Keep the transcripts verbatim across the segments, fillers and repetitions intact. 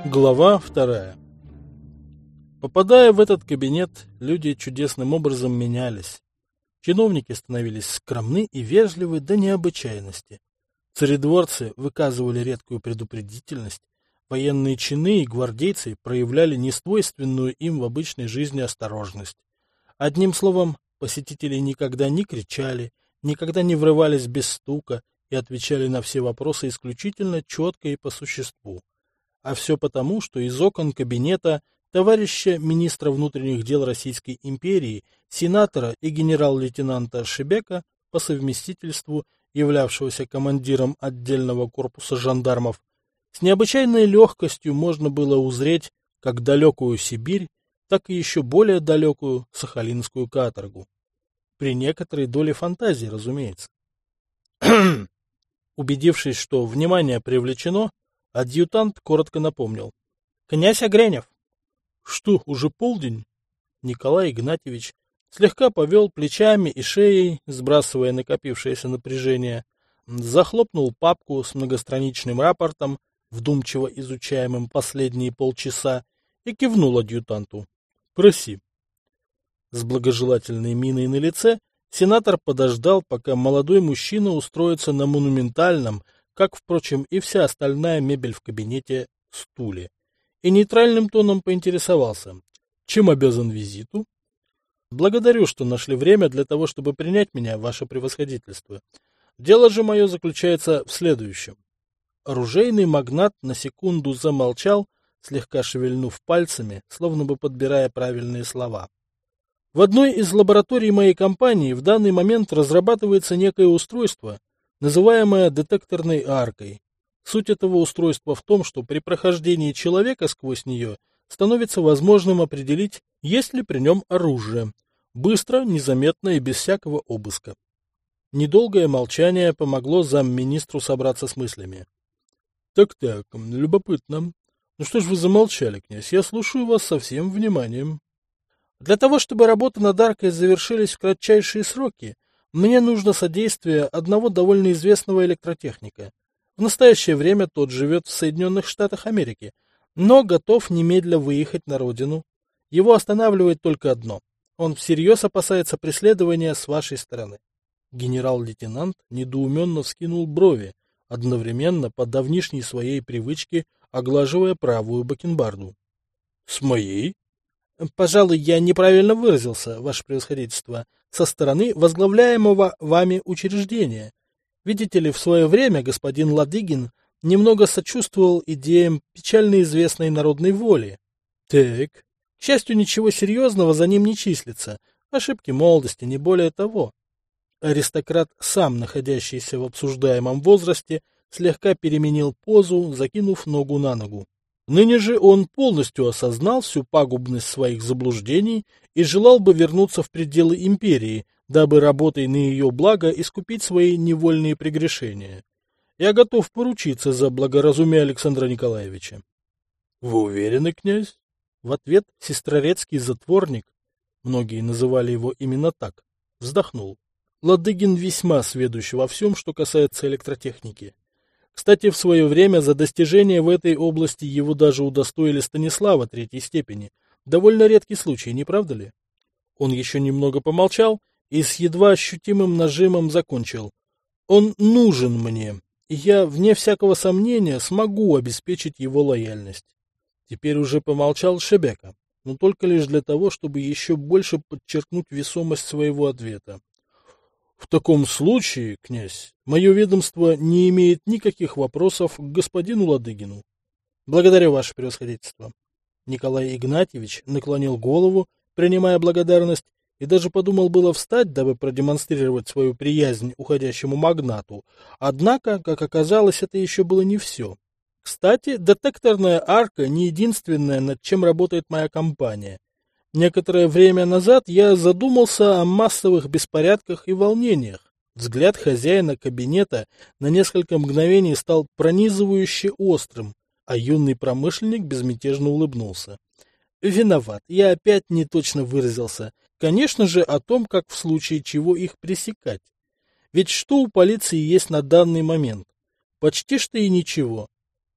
Глава вторая. Попадая в этот кабинет, люди чудесным образом менялись. Чиновники становились скромны и вежливы до необычайности. Царедворцы выказывали редкую предупредительность, военные чины и гвардейцы проявляли несвойственную им в обычной жизни осторожность. Одним словом, посетители никогда не кричали, никогда не врывались без стука и отвечали на все вопросы исключительно четко и по существу. А все потому, что из окон кабинета товарища министра внутренних дел Российской империи, сенатора и генерал-лейтенанта Шебека, по совместительству являвшегося командиром отдельного корпуса жандармов, с необычайной легкостью можно было узреть как далекую Сибирь, так и еще более далекую Сахалинскую каторгу. При некоторой доле фантазии, разумеется. Убедившись, что внимание привлечено, адъютант коротко напомнил. — Князь Огренев. — Что, уже полдень? Николай Игнатьевич слегка повел плечами и шеей, сбрасывая накопившееся напряжение, захлопнул папку с многостраничным рапортом, вдумчиво изучаемым последние полчаса, и кивнул адъютанту. — Проси. С благожелательной миной на лице сенатор подождал, пока молодой мужчина устроится на монументальном, как, впрочем, и вся остальная мебель в кабинете, стуле, и нейтральным тоном поинтересовался, чем обязан визиту. Благодарю, что нашли время для того, чтобы принять меня, ваше превосходительство. Дело же мое заключается в следующем. Оружейный магнат на секунду замолчал, слегка шевельнув пальцами, словно бы подбирая правильные слова. В одной из лабораторий моей компании в данный момент разрабатывается некое устройство, называемая детекторной аркой. Суть этого устройства в том, что при прохождении человека сквозь нее становится возможным определить, есть ли при нем оружие, быстро, незаметно и без всякого обыска. Недолгое молчание помогло замминистру собраться с мыслями. Так-так, любопытно. Ну что ж вы замолчали, князь? Я слушаю вас со всем вниманием. Для того, чтобы работы над аркой завершились в кратчайшие сроки, мне нужно содействие одного довольно известного электротехника. В настоящее время тот живет в Соединенных Штатах Америки, но готов немедля выехать на родину. Его останавливает только одно. Он всерьез опасается преследования с вашей стороны. Генерал-лейтенант недоуменно вскинул брови, одновременно по давнишней своей привычке оглаживая правую бакенбарду. — С моей? — Пожалуй, я неправильно выразился, ваше превосходительство, со стороны возглавляемого вами учреждения. Видите ли, в свое время господин Ладыгин немного сочувствовал идеям печально известной народной воли. Так, к счастью, ничего серьезного за ним не числится, ошибки молодости, не более того. Аристократ, сам находящийся в обсуждаемом возрасте, слегка переменил позу, закинув ногу на ногу. Ныне же он полностью осознал всю пагубность своих заблуждений и желал бы вернуться в пределы империи, дабы, работая на ее благо, искупить свои невольные прегрешения. Я готов поручиться за благоразумие Александра Николаевича. — Вы уверены, князь? В ответ сестрорецкий затворник, многие называли его именно так, вздохнул. Ладыгин весьма сведущ во всем, что касается электротехники. Кстати, в свое время за достижения в этой области его даже удостоили Станислава третьей степени. Довольно редкий случай, не правда ли? Он еще немного помолчал и с едва ощутимым нажимом закончил. Он нужен мне, и я, вне всякого сомнения, смогу обеспечить его лояльность. Теперь уже помолчал Шебека, но только лишь для того, чтобы еще больше подчеркнуть весомость своего ответа. В таком случае, князь, мое ведомство не имеет никаких вопросов к господину Ладыгину. Благодарю, ваше превосходительство. Николай Игнатьевич наклонил голову, принимая благодарность, и даже подумал было встать, дабы продемонстрировать свою приязнь уходящему магнату. Однако, как оказалось, это еще было не все. Кстати, детекторная арка не единственная, над чем работает моя компания. Некоторое время назад я задумался о массовых беспорядках и волнениях. Взгляд хозяина кабинета на несколько мгновений стал пронизывающе острым, а юный промышленник безмятежно улыбнулся. Виноват, я опять не точно выразился. Конечно же, о том, как в случае чего их пресекать. Ведь что у полиции есть на данный момент? Почти что и ничего.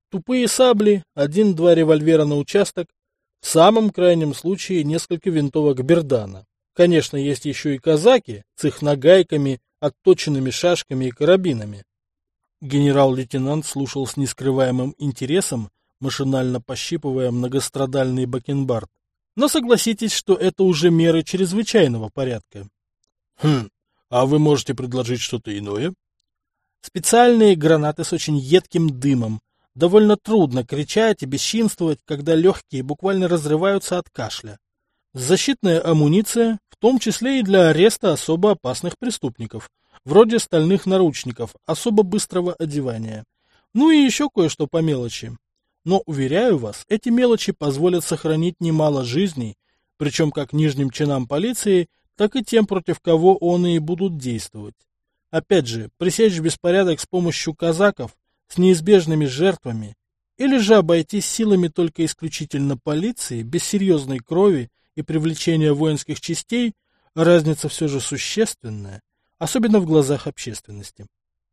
Тупые сабли, один-два револьвера на участок, в самом крайнем случае несколько винтовок Бердана. Конечно, есть еще и казаки с их нагайками, отточенными шашками и карабинами. Генерал-лейтенант слушал с нескрываемым интересом, машинально пощипывая многострадальный бакенбард. Но согласитесь, что это уже меры чрезвычайного порядка. Хм, а вы можете предложить что-то иное? Специальные гранаты с очень едким дымом. Довольно трудно кричать и бесчинствовать, когда легкие буквально разрываются от кашля. Защитная амуниция, в том числе и для ареста особо опасных преступников, вроде стальных наручников, особо быстрого одевания. Ну и еще кое-что по мелочи. Но, уверяю вас, эти мелочи позволят сохранить немало жизней, причем как нижним чинам полиции, так и тем, против кого он и будут действовать. Опять же, пресечь беспорядок с помощью казаков, с неизбежными жертвами, или же обойтись силами только исключительно полиции, без серьезной крови и привлечения воинских частей, разница все же существенная, особенно в глазах общественности.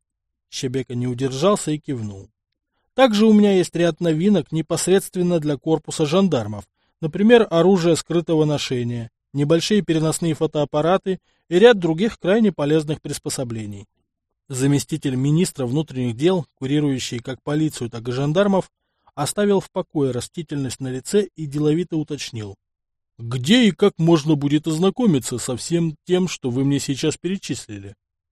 Шебека не удержался и кивнул. Также у меня есть ряд новинок непосредственно для корпуса жандармов, например, оружие скрытого ношения, небольшие переносные фотоаппараты и ряд других крайне полезных приспособлений. Заместитель министра внутренних дел, курирующий как полицию, так и жандармов, оставил в покое растительность на лице и деловито уточнил. Где и как можно будет ознакомиться со всем тем, что вы мне сейчас перечислили?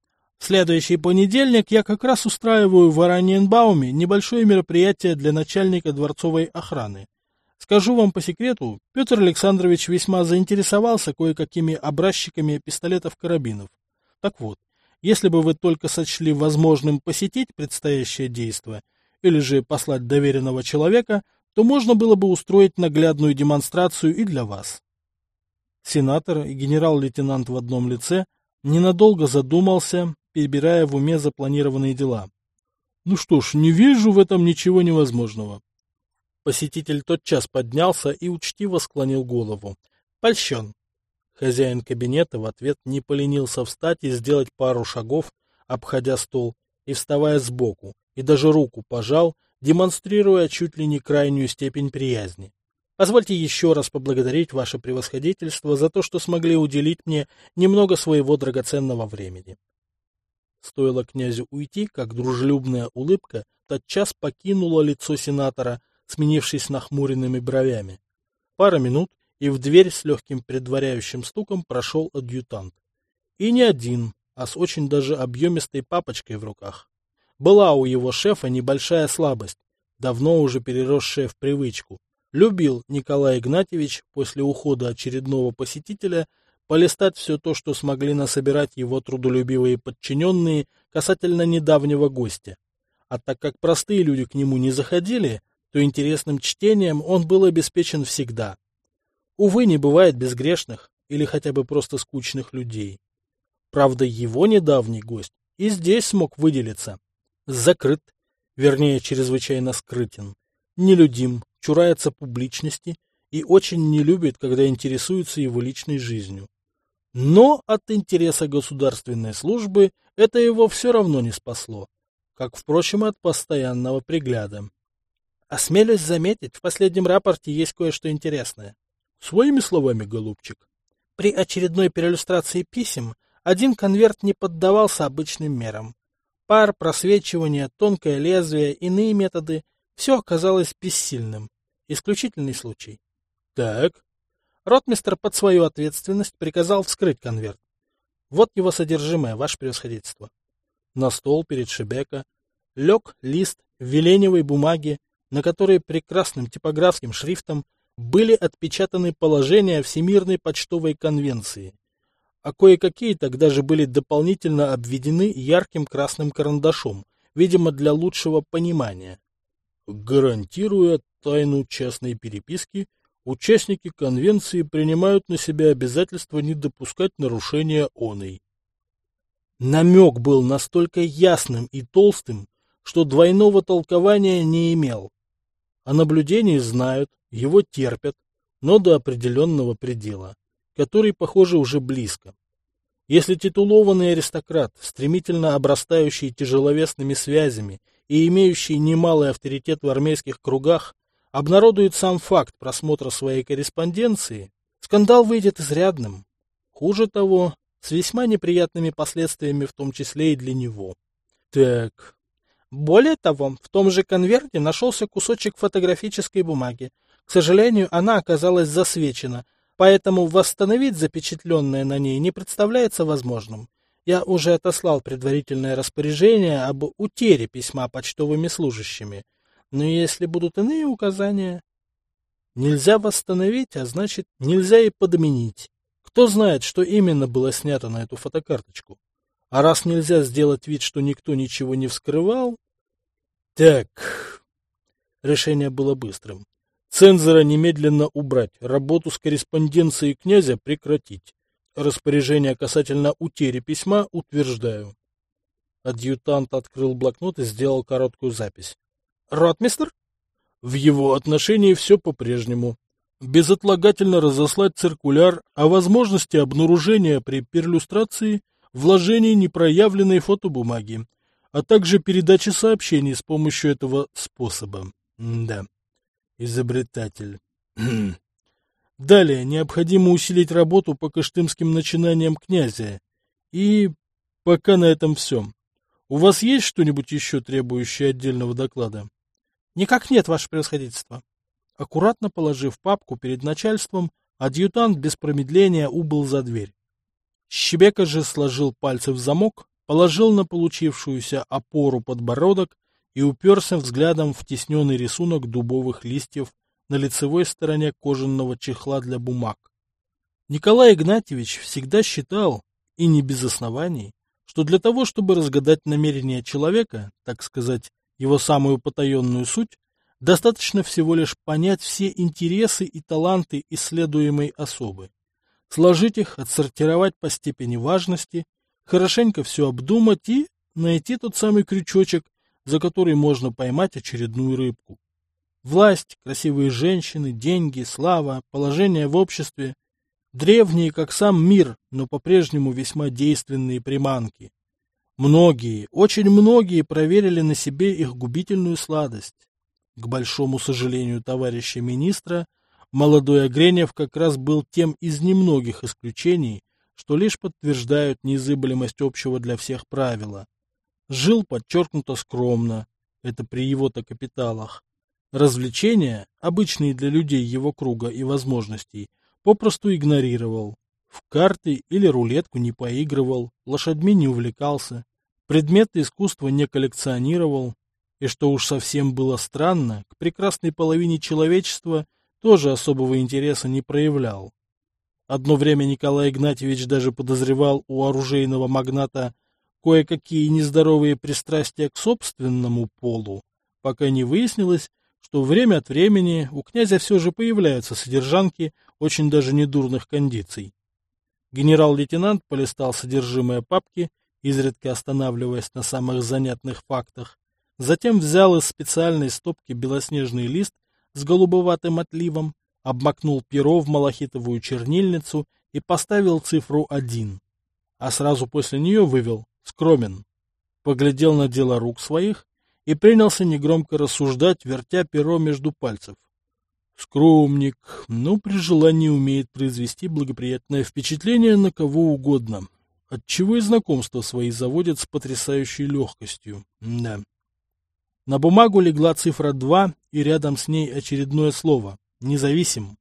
В следующий понедельник я как раз устраиваю в Ораниенбауме небольшое мероприятие для начальника дворцовой охраны. Скажу вам по секрету, Петр Александрович весьма заинтересовался кое-какими образчиками пистолетов-карабинов. Так вот, если бы вы только сочли возможным посетить предстоящее действо или же послать доверенного человека, то можно было бы устроить наглядную демонстрацию и для вас. Сенатор и генерал-лейтенант в одном лице ненадолго задумался, перебирая в уме запланированные дела. Ну что ж, не вижу в этом ничего невозможного. Посетитель тотчас поднялся и учтиво склонил голову. Польщен. Хозяин кабинета в ответ не поленился встать и сделать пару шагов, обходя стол и вставая сбоку, и даже руку пожал, демонстрируя чуть ли не крайнюю степень приязни. Позвольте еще раз поблагодарить ваше превосходительство за то, что смогли уделить мне немного своего драгоценного времени. Стоило князю уйти, как дружелюбная улыбка тотчас покинула лицо сенатора, сменившись нахмуренными бровями. Пара минут, и в дверь с легким предваряющим стуком прошел адъютант. И не один, а с очень даже объемистой папочкой в руках. Была у его шефа небольшая слабость, давно уже переросшая в привычку. Любил Николай Игнатьевич после ухода очередного посетителя полистать все то, что смогли насобирать его трудолюбивые подчиненные касательно недавнего гостя. А так как простые люди к нему не заходили, то интересным чтением он был обеспечен всегда. Увы, не бывает безгрешных или хотя бы просто скучных людей. Правда, его недавний гость и здесь смог выделиться. Закрыт, вернее, чрезвычайно скрытен, нелюдим, чурается публичности и очень не любит, когда интересуются его личной жизнью. Но от интереса государственной службы это его все равно не спасло, как, впрочем, от постоянного пригляда. Осмелюсь заметить, в последнем рапорте есть кое-что интересное. Своими словами, голубчик. При очередной переиллюстрации писем один конверт не поддавался обычным мерам. Пар, просвечивание, тонкое лезвие, иные методы — все оказалось бессильным. Исключительный случай. Так. Ротмистр под свою ответственность приказал вскрыть конверт. Вот его содержимое, ваше превосходительство. На стол перед Шебека лег лист веленевой бумаги, на которой прекрасным типографским шрифтом были отпечатаны положения Всемирной почтовой конвенции, а кое-какие тогда же были дополнительно обведены ярким красным карандашом, видимо, для лучшего понимания. Гарантируя тайну частной переписки, участники конвенции принимают на себя обязательство не допускать нарушения оной. Намек был настолько ясным и толстым, что двойного толкования не имел. О наблюдении знают, его терпят, но до определенного предела, который, похоже, уже близко. Если титулованный аристократ, стремительно обрастающий тяжеловесными связями и имеющий немалый авторитет в армейских кругах, обнародует сам факт просмотра своей корреспонденции, скандал выйдет изрядным. Хуже того, с весьма неприятными последствиями, в том числе и для него. Так. Более того, в том же конверте нашелся кусочек фотографической бумаги. К сожалению, она оказалась засвечена, поэтому восстановить запечатленное на ней не представляется возможным. Я уже отослал предварительное распоряжение об утере письма почтовыми служащими. Но если будут иные указания... Нельзя восстановить, а значит, нельзя и подменить. Кто знает, что именно было снято на эту фотокарточку. А раз нельзя сделать вид, что никто ничего не вскрывал... Так... Решение было быстрым. Цензора немедленно убрать, работу с корреспонденцией князя прекратить. Распоряжение касательно утери письма утверждаю. Адъютант открыл блокнот и сделал короткую запись. Ротмистр? В его отношении все по-прежнему. Безотлагательно разослать циркуляр о возможности обнаружения при перлюстрации вложений непроявленной фотобумаги, а также передачи сообщений с помощью этого способа. Да, изобретатель. Далее необходимо усилить работу по кыштымским начинаниям князя. И пока на этом все. У вас есть что-нибудь еще требующее отдельного доклада? Никак нет, ваше превосходительство. Аккуратно положив папку перед начальством, адъютант без промедления убыл за дверь. Щебека же сложил пальцы в замок, положил на получившуюся опору подбородок и уперся взглядом в тесненный рисунок дубовых листьев на лицевой стороне кожаного чехла для бумаг. Николай Игнатьевич всегда считал, и не без оснований, что для того, чтобы разгадать намерения человека, так сказать, его самую потаенную суть, достаточно всего лишь понять все интересы и таланты исследуемой особы, сложить их, отсортировать по степени важности, хорошенько все обдумать и найти тот самый крючочек, за который можно поймать очередную рыбку. Власть, красивые женщины, деньги, слава, положение в обществе – древние, как сам мир, но по-прежнему весьма действенные приманки. Многие, очень многие проверили на себе их губительную сладость. К большому сожалению товарища министра, молодой Огренев как раз был тем из немногих исключений, что лишь подтверждают незыблемость общего для всех правила. Жил подчеркнуто скромно, это при его-то капиталах. Развлечения, обычные для людей его круга и возможностей, попросту игнорировал. В карты или рулетку не поигрывал, лошадьми не увлекался, предметы искусства не коллекционировал, и, что уж совсем было странно, к прекрасной половине человечества тоже особого интереса не проявлял. Одно время Николай Игнатьевич даже подозревал у оружейного магната кое-какие нездоровые пристрастия к собственному полу, пока не выяснилось, что время от времени у князя все же появляются содержанки очень даже недурных кондиций. Генерал-лейтенант полистал содержимое папки, изредка останавливаясь на самых занятных фактах, затем взял из специальной стопки белоснежный лист с голубоватым отливом, обмакнул перо в малахитовую чернильницу и поставил цифру один, а сразу после нее вывел «Скромен», поглядел на дело рук своих и принялся негромко рассуждать, вертя перо между пальцев. Скромник, но при желании умеет произвести благоприятное впечатление на кого угодно, отчего и знакомства свои заводят с потрясающей легкостью. Да. На бумагу легла цифра два, и рядом с ней очередное слово «независим».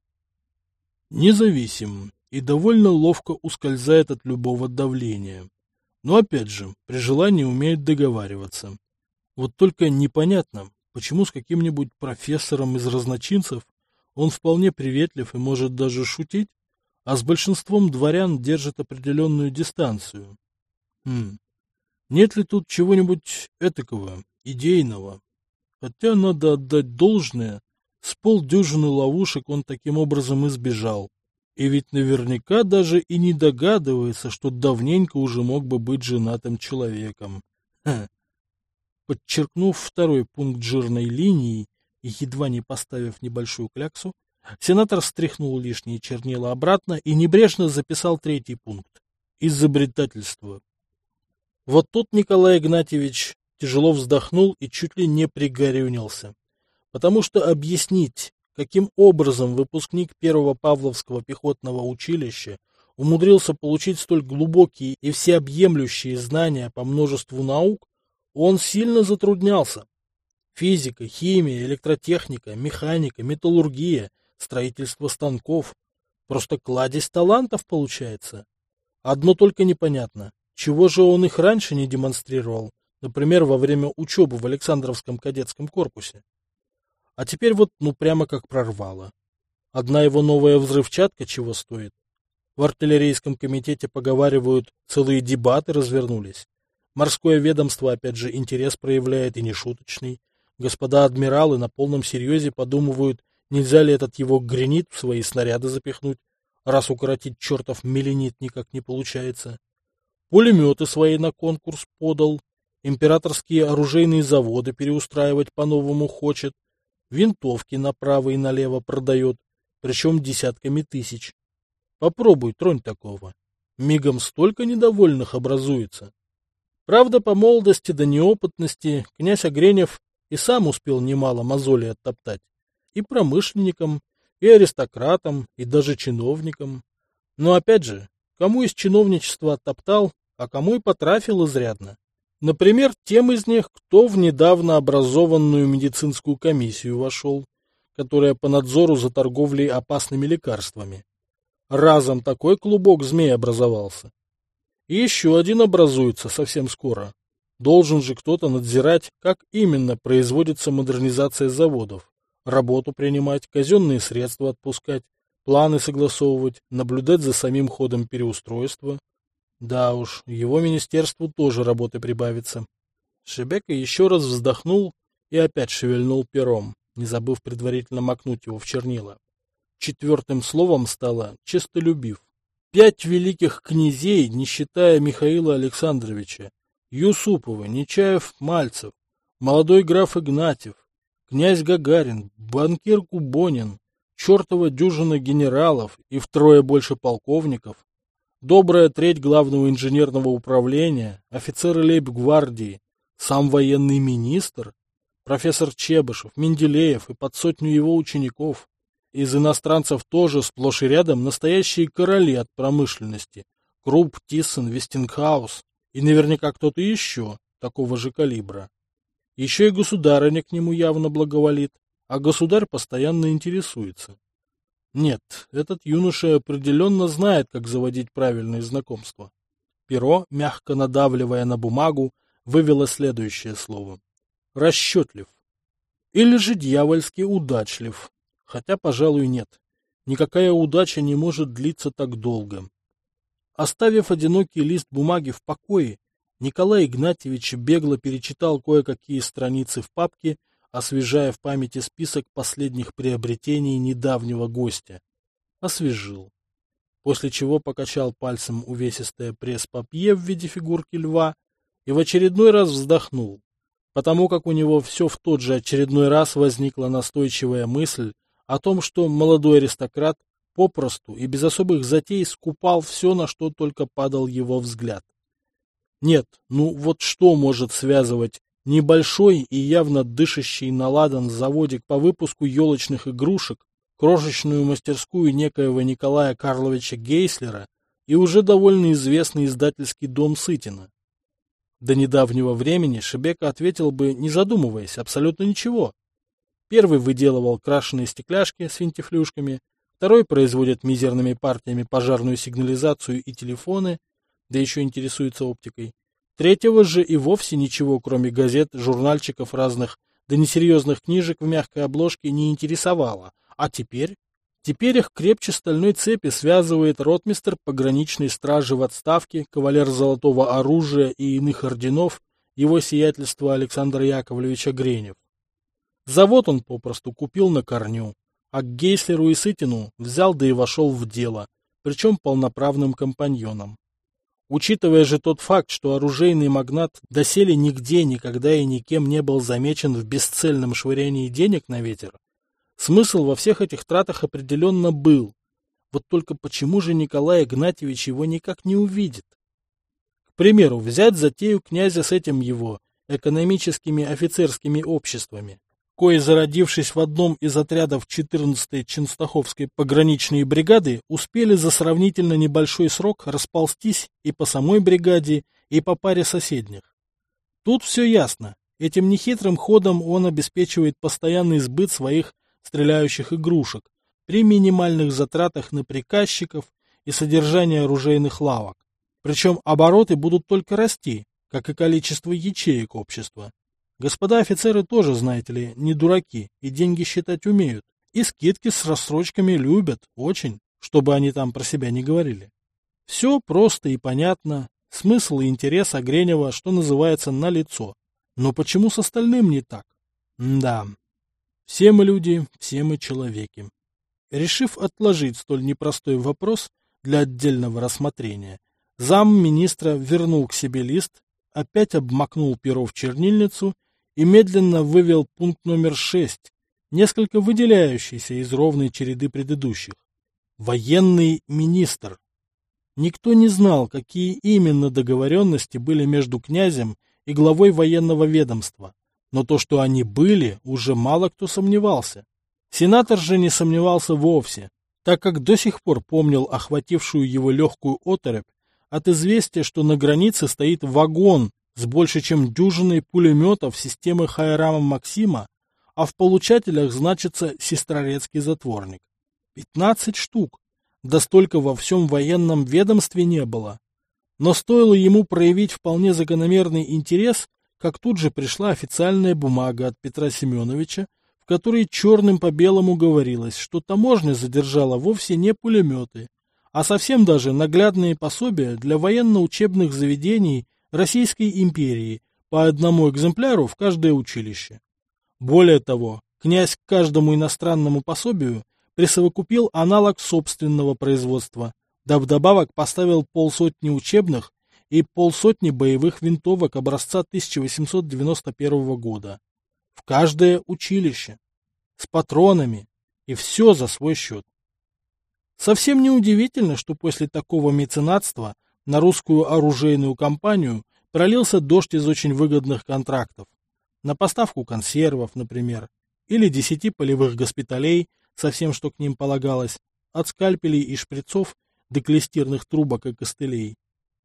Независим и довольно ловко ускользает от любого давления. Но опять же, при желании умеет договариваться. Вот только непонятно, почему с каким-нибудь профессором из разночинцев он вполне приветлив и может даже шутить, а с большинством дворян держит определенную дистанцию. Хм. Нет ли тут чего-нибудь этакого, идейного? Хотя надо отдать должное, с полдюжины ловушек он таким образом избежал. И ведь наверняка даже и не догадывается, что давненько уже мог бы быть женатым человеком. Ха. Подчеркнув второй пункт жирной линией и едва не поставив небольшую кляксу, сенатор стряхнул лишние чернила обратно и небрежно записал третий пункт – изобретательство. Вот тут Николай Игнатьевич тяжело вздохнул и чуть ли не пригорюнился. Потому что объяснить, каким образом выпускник первого Павловского пехотного училища умудрился получить столь глубокие и всеобъемлющие знания по множеству наук, он сильно затруднялся. Физика, химия, электротехника, механика, металлургия, строительство станков. Просто кладезь талантов получается. Одно только непонятно, чего же он их раньше не демонстрировал, например, во время учебы в Александровском кадетском корпусе. А теперь вот ну прямо как прорвало. Одна его новая взрывчатка чего стоит. В артиллерийском комитете поговаривают, целые дебаты развернулись. Морское ведомство опять же интерес проявляет и нешуточный. Господа адмиралы на полном серьезе подумывают, нельзя ли этот его гренит в свои снаряды запихнуть, раз укоротить чертов меленит никак не получается. Пулеметы свои на конкурс подал, императорские оружейные заводы переустраивать по-новому хочет, винтовки направо и налево продает, причем десятками тысяч. Попробуй тронь такого. Мигом столько недовольных образуется. Правда, по молодости до неопытности князь Огренев и сам успел немало мозолей оттоптать. И промышленникам, и аристократам, и даже чиновникам. Но опять же, кому из чиновничества оттоптал, а кому и потрафил изрядно. Например, тем из них, кто в недавно образованную медицинскую комиссию вошел, которая по надзору за торговлей опасными лекарствами. Разом такой клубок змей образовался. И еще один образуется совсем скоро. Должен же кто-то надзирать, как именно производится модернизация заводов, работу принимать, казенные средства отпускать, планы согласовывать, наблюдать за самим ходом переустройства. Да уж, его министерству тоже работы прибавится. Шебека еще раз вздохнул и опять шевельнул пером, не забыв предварительно макнуть его в чернила. Четвертым словом стало «честолюбив». Пять великих князей, не считая Михаила Александровича, Юсупова, Нечаев, Мальцев, молодой граф Игнатьев, князь Гагарин, банкир Кубонин, чертова дюжина генералов и втрое больше полковников, добрая треть главного инженерного управления, офицеры лейб-гвардии, сам военный министр, профессор Чебышев, Менделеев и под сотню его учеников. Из иностранцев тоже сплошь и рядом настоящие короли от промышленности. Крупп, Тиссен, Вестингхаус и наверняка кто-то еще такого же калибра. Еще и государыня к нему явно благоволит, а государь постоянно интересуется. Нет, этот юноша определенно знает, как заводить правильные знакомства. Перо, мягко надавливая на бумагу, вывело следующее слово. Расчетлив. Или же дьявольски удачлив. Хотя, пожалуй, нет. Никакая удача не может длиться так долго. Оставив одинокий лист бумаги в покое, Николай Игнатьевич бегло перечитал кое-какие страницы в папке, освежая в памяти список последних приобретений недавнего гостя. Освежил. После чего покачал пальцем увесистое пресс-папье в виде фигурки льва и в очередной раз вздохнул, потому как у него все в тот же очередной раз возникла настойчивая мысль о том, что молодой аристократ попросту и без особых затей скупал все, на что только падал его взгляд. Нет, ну вот что может связывать небольшой и явно дышащий на ладан заводик по выпуску елочных игрушек, крошечную мастерскую некоего Николая Карловича Гейслера и уже довольно известный издательский дом Сытина? До недавнего времени Шебека ответил бы, не задумываясь, абсолютно ничего. Первый выделывал крашеные стекляшки с винтифлюшками, второй производит мизерными партиями пожарную сигнализацию и телефоны, да еще интересуется оптикой. Третьего же и вовсе ничего, кроме газет, журнальчиков разных, да несерьезных книжек в мягкой обложке не интересовало. А теперь? Теперь их крепче стальной цепи связывает ротмистр пограничной стражи в отставке, кавалер золотого оружия и иных орденов, его сиятельство Александр Яковлевич Огренев. Завод он попросту купил на корню, а к Гейслеру и Сытину взял да и вошел в дело, причем полноправным компаньоном. Учитывая же тот факт, что оружейный магнат доселе нигде никогда и никем не был замечен в бесцельном швырянии денег на ветер, смысл во всех этих тратах определенно был. Вот только почему же Николай Игнатьевич его никак не увидит? К примеру, взять затею князя с этим его экономическими офицерскими обществами, кои, зародившись в одном из отрядов четырнадцатой Ченстаховской пограничной бригады, успели за сравнительно небольшой срок расползтись и по самой бригаде, и по паре соседних. Тут все ясно. Этим нехитрым ходом он обеспечивает постоянный сбыт своих стреляющих игрушек при минимальных затратах на приказчиков и содержание оружейных лавок. Причем обороты будут только расти, как и количество ячеек общества. Господа офицеры тоже, знаете ли, не дураки и деньги считать умеют. И скидки с рассрочками любят очень, чтобы они там про себя не говорили. Все просто и понятно. Смысл и интерес Огренева, что называется, налицо. Но почему с остальным не так? Да, все мы люди, все мы человеки. Решив отложить столь непростой вопрос для отдельного рассмотрения, замминистра вернул к себе лист, опять обмакнул перо в чернильницу и медленно вывел пункт номер шесть, несколько выделяющийся из ровной череды предыдущих. Военный министр. Никто не знал, какие именно договоренности были между князем и главой военного ведомства, но то, что они были, уже мало кто сомневался. Сенатор же не сомневался вовсе, так как до сих пор помнил охватившую его легкую оторопь от известия, что на границе стоит вагон с больше чем дюжиной пулеметов системы Хайрама Максима, а в получателях значится сестрорецкий затворник. Пятнадцать штук. Да столько во всем военном ведомстве не было. Но стоило ему проявить вполне закономерный интерес, как тут же пришла официальная бумага от Петра Семеновича, в которой черным по белому говорилось, что таможня задержала вовсе не пулеметы, а совсем даже наглядные пособия для военно-учебных заведений Российской империи по одному экземпляру в каждое училище. Более того, князь к каждому иностранному пособию присовокупил аналог собственного производства, да вдобавок поставил полсотни учебных и полсотни боевых винтовок образца тысяча восемьсот девяносто первого года. В каждое училище. С патронами. И все за свой счет. Совсем неудивительно, что после такого меценатства на русскую оружейную компанию пролился дождь из очень выгодных контрактов. На поставку консервов, например, или десяти полевых госпиталей со всем, что к ним полагалось, от скальпелей и шприцов до клестирных трубок и костылей.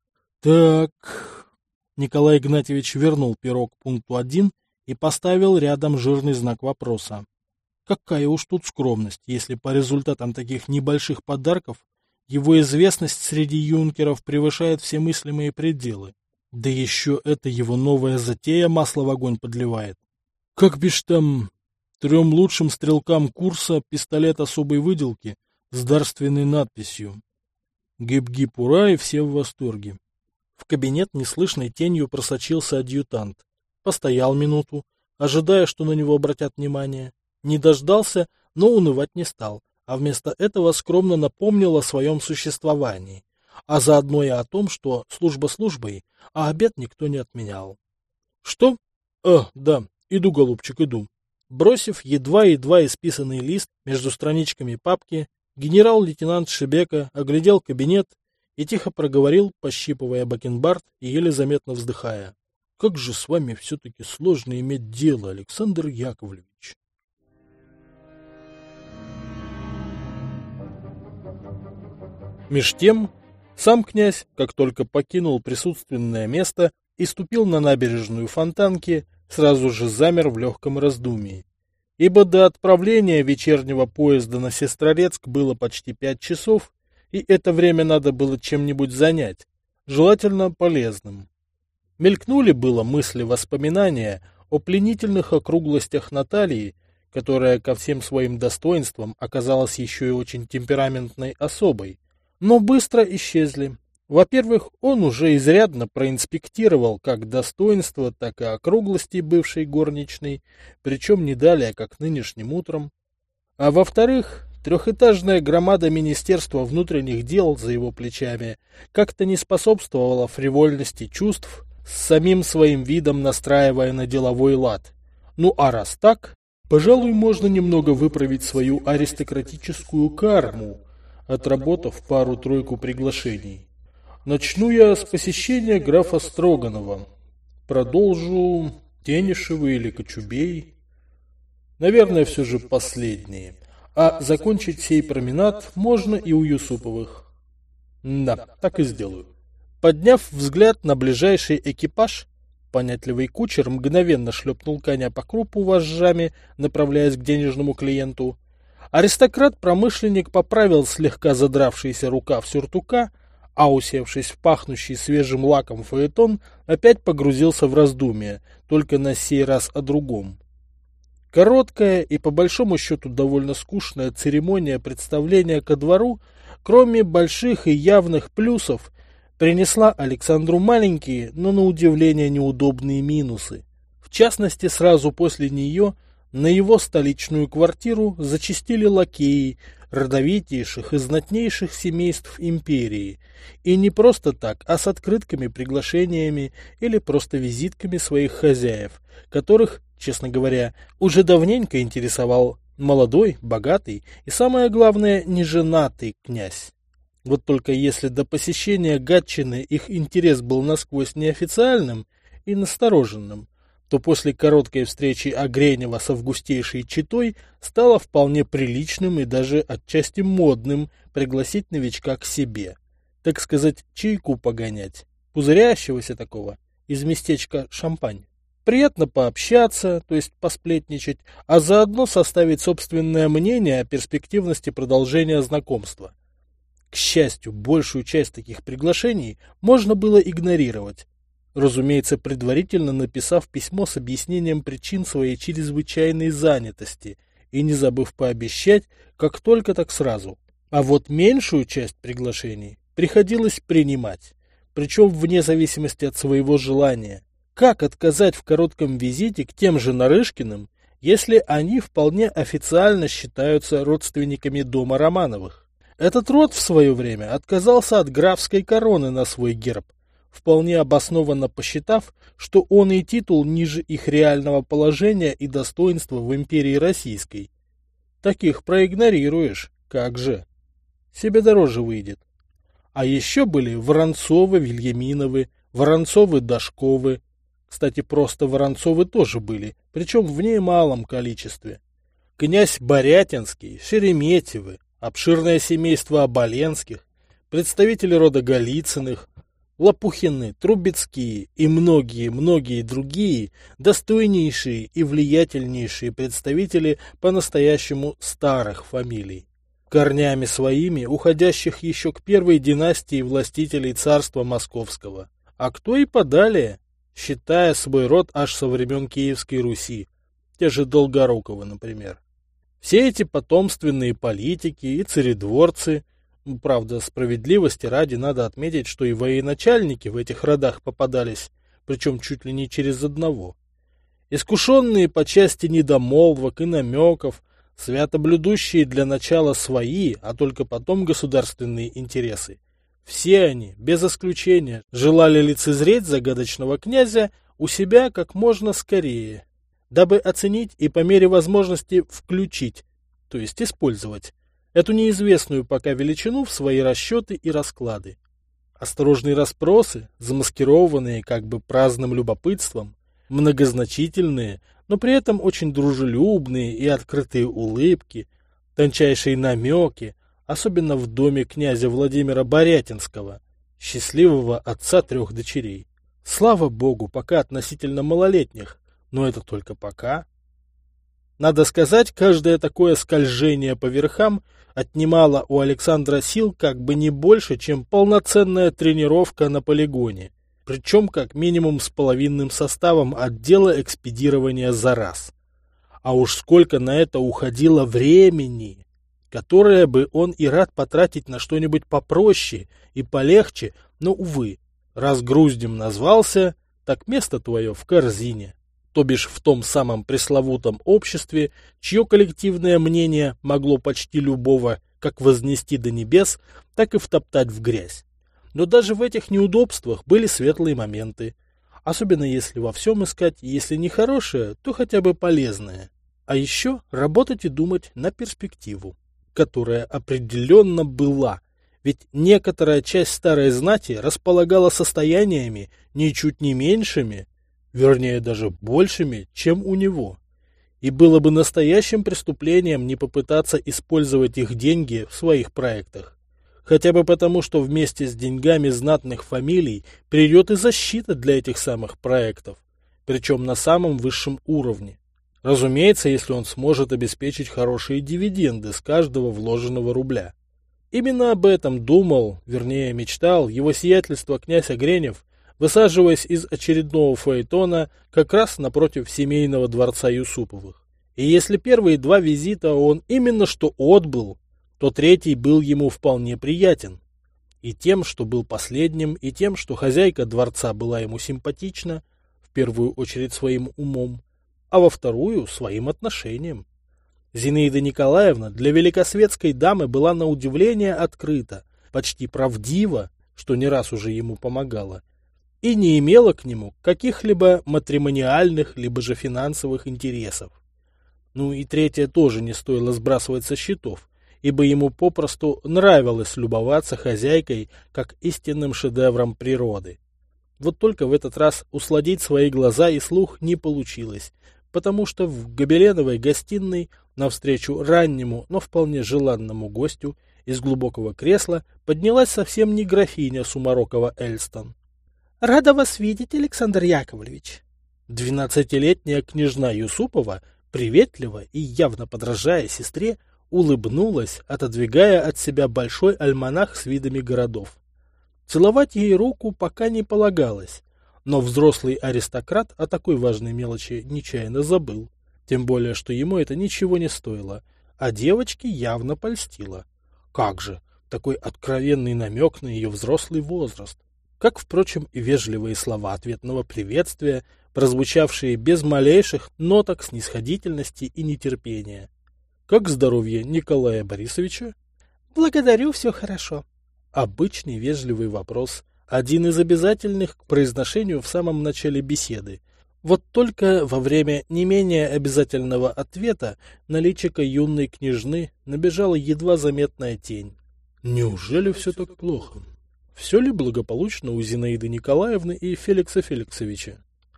Так, Николай Игнатьевич вернул перо к пункту один и поставил рядом жирный знак вопроса. Какая уж тут скромность, если по результатам таких небольших подарков его известность среди юнкеров превышает все мыслимые пределы. Да еще это его новая затея масло в огонь подливает. Как бишь там, трем лучшим стрелкам курса пистолет особой выделки с дарственной надписью. Гип-гип ура, и все в восторге. В кабинет неслышной тенью просочился адъютант. Постоял минуту, ожидая, что на него обратят внимание. Не дождался, но унывать не стал, а вместо этого скромно напомнил о своем существовании, а заодно и о том, что служба службой, а обед никто не отменял. Что? А, да, иду, голубчик, иду. Бросив едва-едва исписанный лист между страничками папки, генерал-лейтенант Шебека оглядел кабинет и тихо проговорил, пощипывая бакенбард и еле заметно вздыхая. Как же с вами все-таки сложно иметь дело, Александр Яковлевич. Меж тем, сам князь, как только покинул присутственное место и ступил на набережную Фонтанки, сразу же замер в легком раздумии. Ибо до отправления вечернего поезда на Сестрорецк было почти пять часов, и это время надо было чем-нибудь занять, желательно полезным. Мелькнули было мысли-воспоминания о пленительных округлостях Натальи, которая ко всем своим достоинствам оказалась еще и очень темпераментной особой, но быстро исчезли. Во-первых, он уже изрядно проинспектировал как достоинства, так и округлости бывшей горничной, причем не далее, как нынешним утром. А во-вторых, трехэтажная громада Министерства внутренних дел за его плечами как-то не способствовала фривольности чувств, с самим своим видом настраивая на деловой лад. Ну а раз так, пожалуй, можно немного выправить свою аристократическую карму, отработав пару-тройку приглашений. Начну я с посещения графа Строганова. продолжу Тенишевы или Кочубей. Наверное, все же последние. А закончить сей променад можно и у Юсуповых. Да, так и сделаю. Подняв взгляд на ближайший экипаж, понятливый кучер мгновенно шлепнул коня по крупу вожжами, направляясь к денежному клиенту. Аристократ-промышленник поправил слегка задравшийся рукав сюртука, а, усевшись в пахнущий свежим лаком фаэтон, опять погрузился в раздумья, только на сей раз о другом. Короткая и, по большому счету, довольно скучная церемония представления ко двору, кроме больших и явных плюсов, принесла Александру маленькие, но на удивление неудобные минусы. В частности, сразу после нее на его столичную квартиру зачастили лакеи родовитейших и знатнейших семейств империи, и не просто так, а с открытками, приглашениями или просто визитками своих хозяев, которых, честно говоря, уже давненько интересовал молодой, богатый и, самое главное, неженатый князь. Вот только если до посещения Гатчины их интерес был насквозь неофициальным и настороженным, то после короткой встречи Огренева с августейшей четой стало вполне приличным и даже отчасти модным пригласить новичка к себе, так сказать, чайку погонять, пузырящегося такого, из местечка Шампань. Приятно пообщаться, то есть посплетничать, а заодно составить собственное мнение о перспективности продолжения знакомства. К счастью, большую часть таких приглашений можно было игнорировать, разумеется, предварительно написав письмо с объяснением причин своей чрезвычайной занятости и не забыв пообещать, как только так сразу. А вот меньшую часть приглашений приходилось принимать, причем вне зависимости от своего желания. Как отказать в коротком визите к тем же Нарышкиным, если они вполне официально считаются родственниками дома Романовых? Этот род в свое время отказался от графской короны на свой герб, вполне обоснованно посчитав, что он и титул ниже их реального положения и достоинства в империи российской. Таких проигнорируешь, как же. Себе дороже выйдет. А еще были Воронцовы, Вильяминовы, Воронцовы-Дашковы. Кстати, просто Воронцовы тоже были, причем в немалом количестве. Князь Борятинский, Шереметьевы, обширное семейство Оболенских, представители рода Голицыных, Лопухины, Трубецкие и многие-многие другие достойнейшие и влиятельнейшие представители по-настоящему старых фамилий, корнями своими уходящих еще к первой династии властителей царства Московского, а кто и подалее, считая свой род аж со времен Киевской Руси, те же Долгоруковы, например. Все эти потомственные политики и царедворцы, правда, справедливости ради надо отметить, что и военачальники в этих родах попадались, причем чуть ли не через одного. Искушенные по части недомолвок и намеков, свято блюдущие для начала свои, а только потом государственные интересы, все они, без исключения, желали лицезреть загадочного князя у себя как можно скорее, дабы оценить и по мере возможности включить, то есть использовать, эту неизвестную пока величину в свои расчеты и расклады. Осторожные расспросы, замаскированные как бы праздным любопытством, многозначительные, но при этом очень дружелюбные и открытые улыбки, тончайшие намеки, особенно в доме князя Владимира Борятинского, счастливого отца трех дочерей. Слава богу, пока относительно малолетних, но это только пока. Надо сказать, каждое такое скольжение по верхам отнимало у Александра сил как бы не больше, чем полноценная тренировка на полигоне, причем как минимум с половинным составом отдела экспедирования за раз. А уж сколько на это уходило времени, которое бы он и рад потратить на что-нибудь попроще и полегче, но, увы, раз груздем назвался, так место твое в корзине. То бишь в том самом пресловутом обществе, чье коллективное мнение могло почти любого как вознести до небес, так и втоптать в грязь. Но даже в этих неудобствах были светлые моменты, особенно если во всем искать, если не хорошее, то хотя бы полезное. А еще работать и думать на перспективу, которая определенно была, ведь некоторая часть старой знати располагала состояниями ничуть не меньшими, вернее даже большими, чем у него. И было бы настоящим преступлением не попытаться использовать их деньги в своих проектах. Хотя бы потому, что вместе с деньгами знатных фамилий придет и защита для этих самых проектов, причем на самом высшем уровне. Разумеется, если он сможет обеспечить хорошие дивиденды с каждого вложенного рубля. Именно об этом думал, вернее мечтал, его сиятельство князь Огренев, высаживаясь из очередного фаэтона как раз напротив семейного дворца Юсуповых. И если первые два визита он именно что отбыл, то третий был ему вполне приятен. И тем, что был последним, и тем, что хозяйка дворца была ему симпатична, в первую очередь своим умом, а во вторую своим отношением. Зинаида Николаевна для великосветской дамы была на удивление открыта, почти правдива, что не раз уже ему помогала, и не имела к нему каких-либо матримониальных, либо же финансовых интересов. Ну и третье тоже не стоило сбрасывать со счетов, ибо ему попросту нравилось любоваться хозяйкой как истинным шедевром природы. Вот только в этот раз усладить свои глаза и слух не получилось, потому что в гобеленовой гостиной навстречу раннему, но вполне желанному гостю из глубокого кресла поднялась совсем не графиня Сумарокова-Эльстон. — Рада вас видеть, Александр Яковлевич. Двенадцатилетняя княжна Юсупова, приветливо и явно подражая сестре, улыбнулась, отодвигая от себя большой альманах с видами городов. Целовать ей руку пока не полагалось, но взрослый аристократ о такой важной мелочи нечаянно забыл, тем более, что ему это ничего не стоило, а девочке явно польстило. Как же, такой откровенный намек на ее взрослый возраст. Как, впрочем, и вежливые слова ответного приветствия, прозвучавшие без малейших ноток снисходительности и нетерпения. Как здоровье Николая Борисовича? Благодарю, все хорошо. Обычный вежливый вопрос, один из обязательных к произношению в самом начале беседы. Вот только во время не менее обязательного ответа на личико юной княжны набежала едва заметная тень. Неужели все так плохо? Все ли благополучно у Зинаиды Николаевны и Феликса Феликсовича?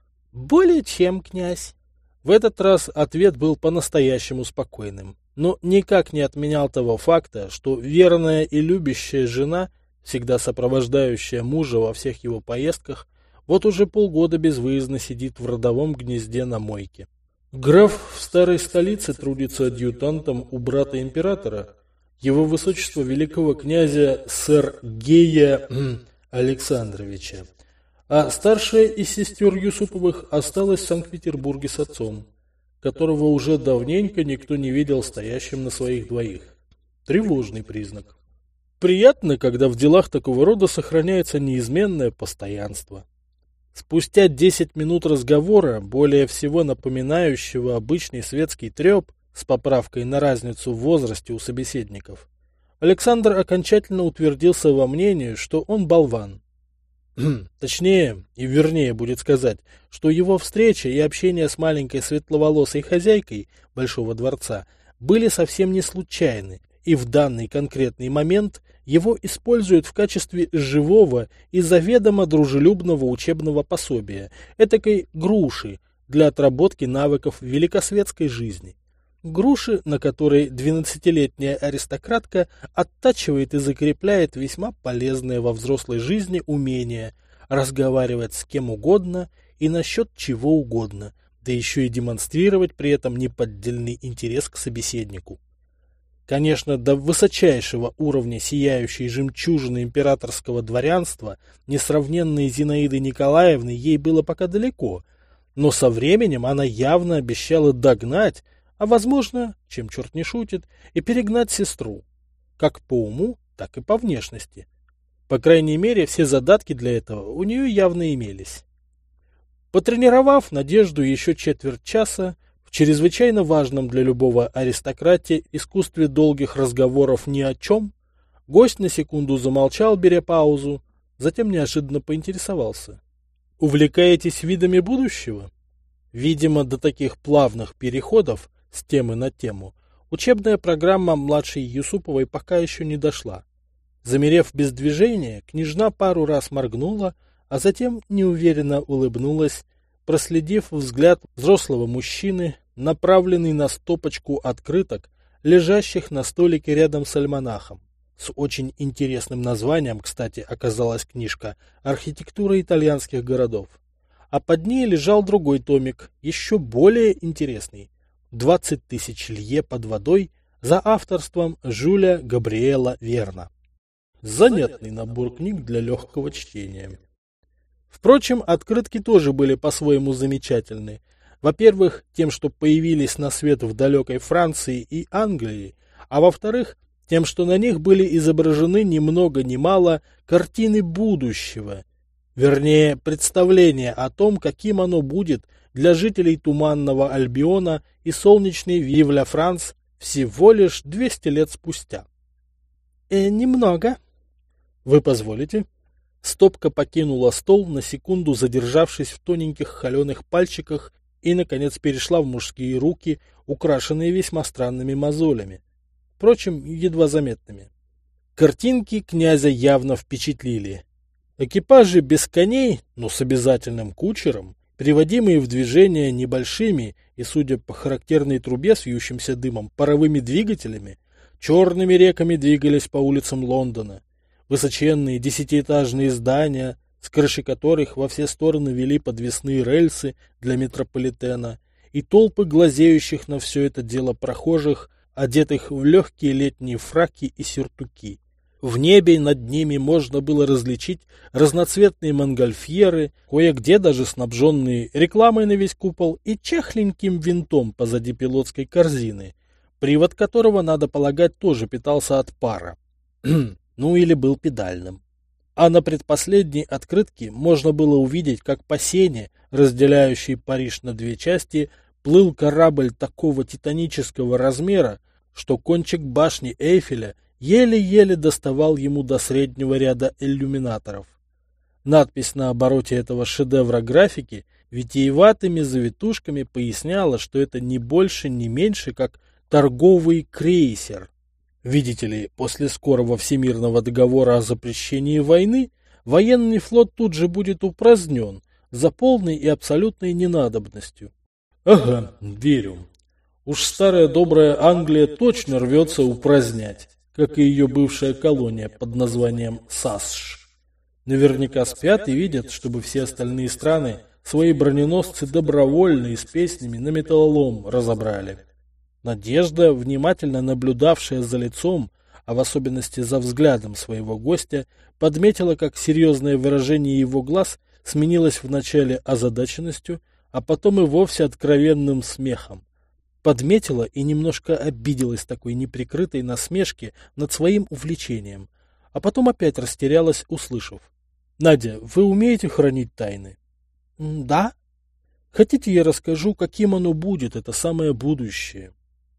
Более чем, князь. В этот раз ответ был по-настоящему спокойным, но никак не отменял того факта, что верная и любящая жена, всегда сопровождающая мужа во всех его поездках, вот уже полгода безвыездно сидит в родовом гнезде на мойке. Граф в старой столице трудится адъютантом у брата императора, его высочества великого князя Сергея Александровича, а старшая из сестер Юсуповых осталась в Санкт-Петербурге с отцом, которого уже давненько никто не видел стоящим на своих двоих. Тревожный признак. Приятно, когда в делах такого рода сохраняется неизменное постоянство. Спустя десять минут разговора, более всего напоминающего обычный светский треп с поправкой на разницу в возрасте у собеседников, Александр окончательно утвердился во мнении, что он болван. Точнее, и вернее будет сказать, что его встреча и общение с маленькой светловолосой хозяйкой Большого дворца были совсем не случайны, и в данный конкретный момент его используют в качестве живого и заведомо дружелюбного учебного пособия, этакой груши для отработки навыков великосветской жизни. Груши, на которой двенадцатилетняя аристократка оттачивает и закрепляет весьма полезное во взрослой жизни умение разговаривать с кем угодно и насчет чего угодно, да еще и демонстрировать при этом неподдельный интерес к собеседнику. Конечно, до высочайшего уровня сияющей жемчужины императорского дворянства несравненной Зинаиды Николаевны ей было пока далеко, но со временем она явно обещала догнать, а возможно, чем черт не шутит, и перегнать сестру, как по уму, так и по внешности. По крайней мере, все задатки для этого у нее явно имелись. Потренировав Надежду еще четверть часа, в чрезвычайно важном для любого аристократии искусстве долгих разговоров ни о чем, гость на секунду замолчал, беря паузу, затем неожиданно поинтересовался. «Увлекаетесь видами будущего?» Видимо, до таких плавных переходов с темы на тему учебная программа младшей Юсуповой пока еще не дошла. Замерев без движения, княжна пару раз моргнула, а затем неуверенно улыбнулась, проследив взгляд взрослого мужчины, направленный на стопочку открыток, лежащих на столике рядом с альманахом. С очень интересным названием, кстати, оказалась книжка «Архитектура итальянских городов». А под ней лежал другой томик, еще более интересный «двадцать тысяч лье под водой» за авторством Жюля Габриэла Верна. Занятный набор книг для легкого чтения. Впрочем, открытки тоже были по-своему замечательны. Во-первых, тем, что появились на свет в далекой Франции и Англии, а во-вторых, тем, что на них были изображены ни много ни мало картины будущего, вернее, представление о том, каким оно будет для жителей Туманного Альбиона и солнечной Вив-ля-Франс всего лишь двести лет спустя. Э, немного. Вы позволите? Стопка покинула стол, на секунду задержавшись в тоненьких холеных пальчиках, и, наконец, перешла в мужские руки, украшенные весьма странными мозолями, впрочем, едва заметными. Картинки князя явно впечатлили. Экипажи без коней, но с обязательным кучером, приводимые в движение небольшими и, судя по характерной трубе с вьющимся дымом, паровыми двигателями, черными реками двигались по улицам Лондона. Высоченные десятиэтажные здания, с крыши которых во все стороны вели подвесные рельсы для метрополитена, и толпы глазеющих на все это дело прохожих, одетых в легкие летние фраки и сюртуки. В небе над ними можно было различить разноцветные монгольфьеры, кое-где даже снабженные рекламой на весь купол и чахленьким винтом позади пилотской корзины, привод которого, надо полагать, тоже питался от пара. Ну или был педальным. А на предпоследней открытке можно было увидеть, как по Сене, разделяющей Париж на две части, плыл корабль такого титанического размера, что кончик башни Эйфеля еле-еле доставал ему до среднего ряда иллюминаторов. Надпись на обороте этого шедевра графики витиеватыми завитушками поясняла, что это не больше, не меньше, как торговый крейсер. Видите ли, после скорого всемирного договора о запрещении войны, военный флот тут же будет упразднен за полной и абсолютной ненадобностью. Ага, верю. Уж старая добрая Англия точно рвется упразднять, как и ее бывшая колония под названием САСШ. Наверняка спят и видят, чтобы все остальные страны свои броненосцы добровольно и с песнями на металлолом разобрали. Надежда, внимательно наблюдавшая за лицом, а в особенности за взглядом своего гостя, подметила, как серьезное выражение его глаз сменилось вначале озадаченностью, а потом и вовсе откровенным смехом. Подметила и немножко обиделась такой неприкрытой насмешке над своим увлечением, а потом опять растерялась, услышав: «Надя, вы умеете хранить тайны?» «Да». «Хотите, я расскажу, каким оно будет, это самое будущее?»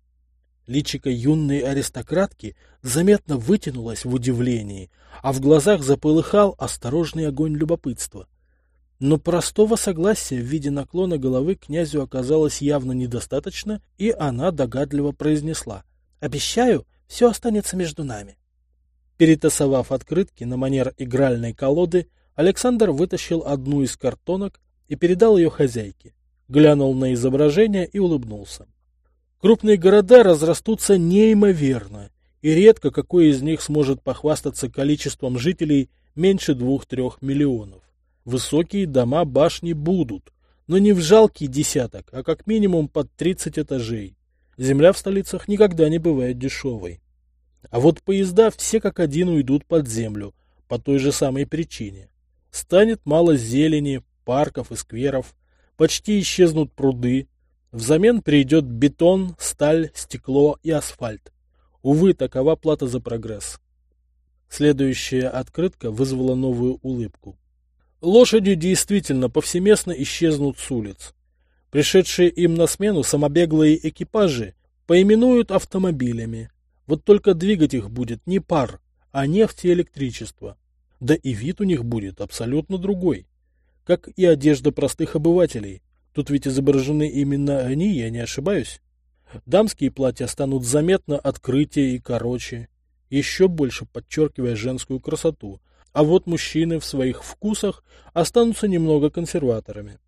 Личико юной аристократки заметно вытянулось в удивлении, а в глазах заполыхал осторожный огонь любопытства. Но простого согласия в виде наклона головы князю оказалось явно недостаточно, и она догадливо произнесла: «Обещаю, все останется между нами». Перетасовав открытки на манер игральной колоды, Александр вытащил одну из картонок и передал ее хозяйке, глянул на изображение и улыбнулся. Крупные города разрастутся неимоверно, и редко какой из них сможет похвастаться количеством жителей меньше двух-трех миллионов. Высокие дома башни будут, но не в жалкий десяток, а как минимум под тридцать этажей. Земля в столицах никогда не бывает дешевой. А вот поезда все как один уйдут под землю, по той же самой причине. Станет мало зелени, парков и скверов, почти исчезнут пруды. Взамен придет бетон, сталь, стекло и асфальт. Увы, такова плата за прогресс. Следующая открытка вызвала новую улыбку. Лошади действительно повсеместно исчезнут с улиц. Пришедшие им на смену самобеглые экипажи поименуют автомобилями. Вот только двигать их будет не пар, а нефть и электричество. Да и вид у них будет абсолютно другой. Как и одежда простых обывателей. Тут ведь изображены именно они, я не ошибаюсь. Дамские платья станут заметно открытее и короче, еще больше подчеркивая женскую красоту. А вот мужчины в своих вкусах останутся немного консерваторами.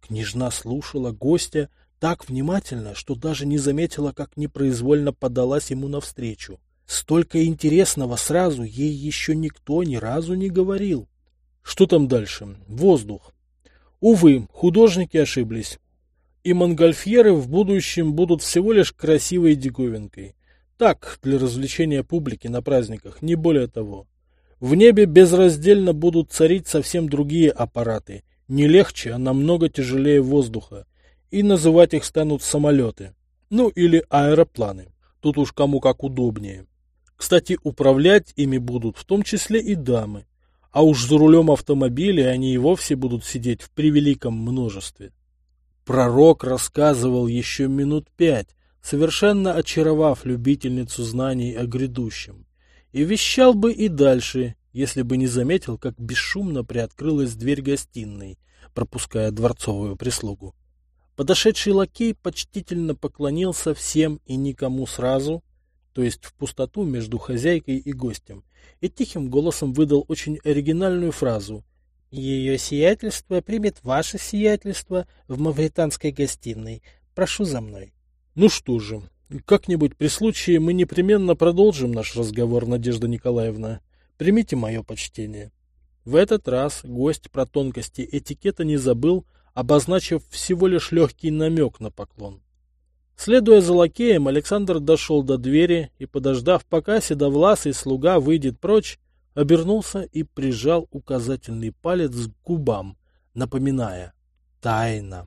Княжна слушала гостя так внимательно, что даже не заметила, как непроизвольно подалась ему навстречу. Столько интересного сразу ей еще никто ни разу не говорил. Что там дальше? Воздух. Увы, художники ошиблись. И монгольфьеры в будущем будут всего лишь красивой диковинкой. Так, для развлечения публики на праздниках, не более того. В небе безраздельно будут царить совсем другие аппараты, не легче, а намного тяжелее воздуха, и называть их станут самолеты, ну или аэропланы, тут уж кому как удобнее. Кстати, управлять ими будут в том числе и дамы, а уж за рулем автомобиля они и вовсе будут сидеть в превеликом множестве. Пророк рассказывал еще минут пять, совершенно очаровав любительницу знаний о грядущем, и вещал бы и дальше, если бы не заметил, как бесшумно приоткрылась дверь гостиной, пропуская дворцовую прислугу. Подошедший лакей почтительно поклонился всем и никому сразу, то есть в пустоту между хозяйкой и гостем, и тихим голосом выдал очень оригинальную фразу: «Ее сиятельство примет ваше сиятельство в мавританской гостиной. Прошу за мной». Ну что же, как-нибудь при случае мы непременно продолжим наш разговор, Надежда Николаевна. Примите мое почтение. В этот раз гость про тонкости этикета не забыл, обозначив всего лишь легкий намек на поклон. Следуя за лакеем, Александр дошел до двери и, подождав, пока седовласый слуга выйдет прочь, обернулся и прижал указательный палец к губам, напоминая: «Тайна».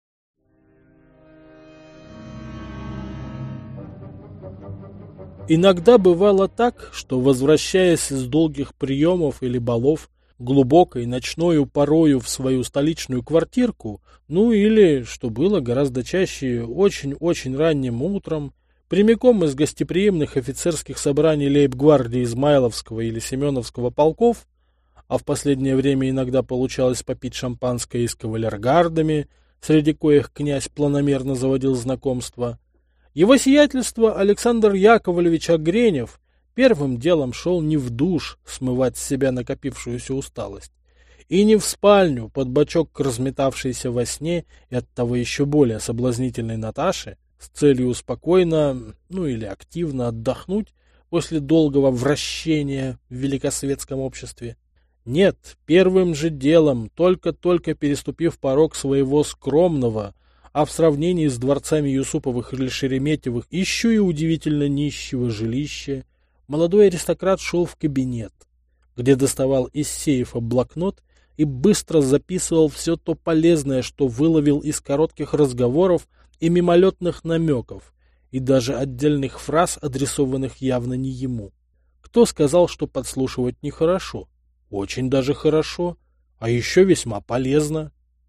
Иногда бывало так, что, возвращаясь с долгих приемов или балов, глубокой ночною порою в свою столичную квартирку, ну или, что было гораздо чаще, очень-очень ранним утром, прямиком из гостеприимных офицерских собраний лейб-гвардии Измайловского или Семеновского полков, а в последнее время иногда получалось попить шампанское и с кавалергардами, среди коих князь планомерно заводил знакомства, его сиятельство Александр Яковлевич Огренев первым делом шел не в душ смывать с себя накопившуюся усталость, и не в спальню под бочок к разметавшейся во сне и оттого еще более соблазнительной Наташе с целью спокойно, ну или активно отдохнуть после долгого вращения в великосветском обществе. Нет, первым же делом, только-только переступив порог своего скромного, а в сравнении с дворцами Юсуповых или Шереметьевых еще и удивительно нищего жилища, молодой аристократ шел в кабинет, где доставал из сейфа блокнот и быстро записывал все то полезное, что выловил из коротких разговоров и мимолетных намеков, и даже отдельных фраз, адресованных явно не ему. Кто сказал, что подслушивать нехорошо? Очень даже хорошо, а еще весьма полезно.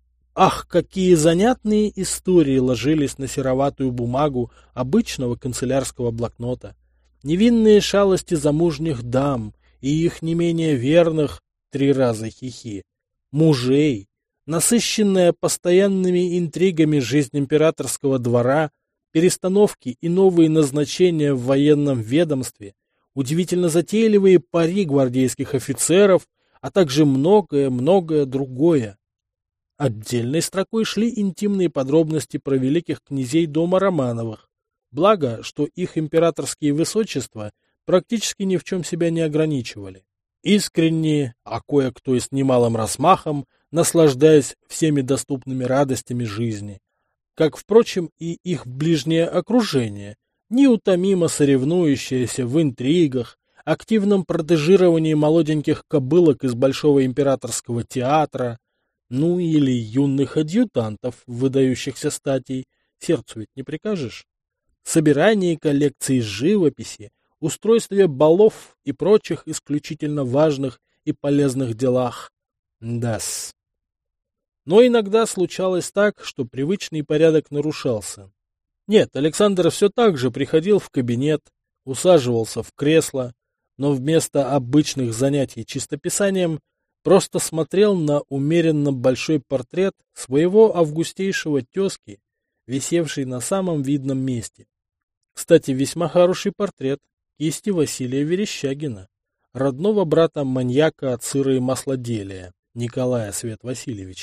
Ах, какие занятные истории ложились на сероватую бумагу обычного канцелярского блокнота. Невинные шалости замужних дам и их не менее верных, три раза хихи, мужей, насыщенная постоянными интригами жизнь императорского двора, перестановки и новые назначения в военном ведомстве, удивительно затейливые пари гвардейских офицеров, а также многое-многое другое. Отдельной строкой шли интимные подробности про великих князей дома Романовых, благо, что их императорские высочества практически ни в чем себя не ограничивали. Искренне, а кое-кто и с немалым размахом, наслаждаясь всеми доступными радостями жизни, как, впрочем, и их ближнее окружение, неутомимо соревнующееся в интригах, активном протежировании молоденьких кобылок из Большого императорского театра, ну или юных адъютантов, выдающихся статей, сердцу ведь не прикажешь, собирании коллекций живописи, устройстве балов и прочих исключительно важных и полезных делах. Да-с. Но иногда случалось так, что привычный порядок нарушался. Нет, Александр все так же приходил в кабинет, усаживался в кресло, но вместо обычных занятий чистописанием просто смотрел на умеренно большой портрет своего августейшего тезки, висевший на самом видном месте. Кстати, весьма хороший портрет кисти Василия Верещагина, родного брата маньяка от сыра и маслоделия Николая Свет Васильевича,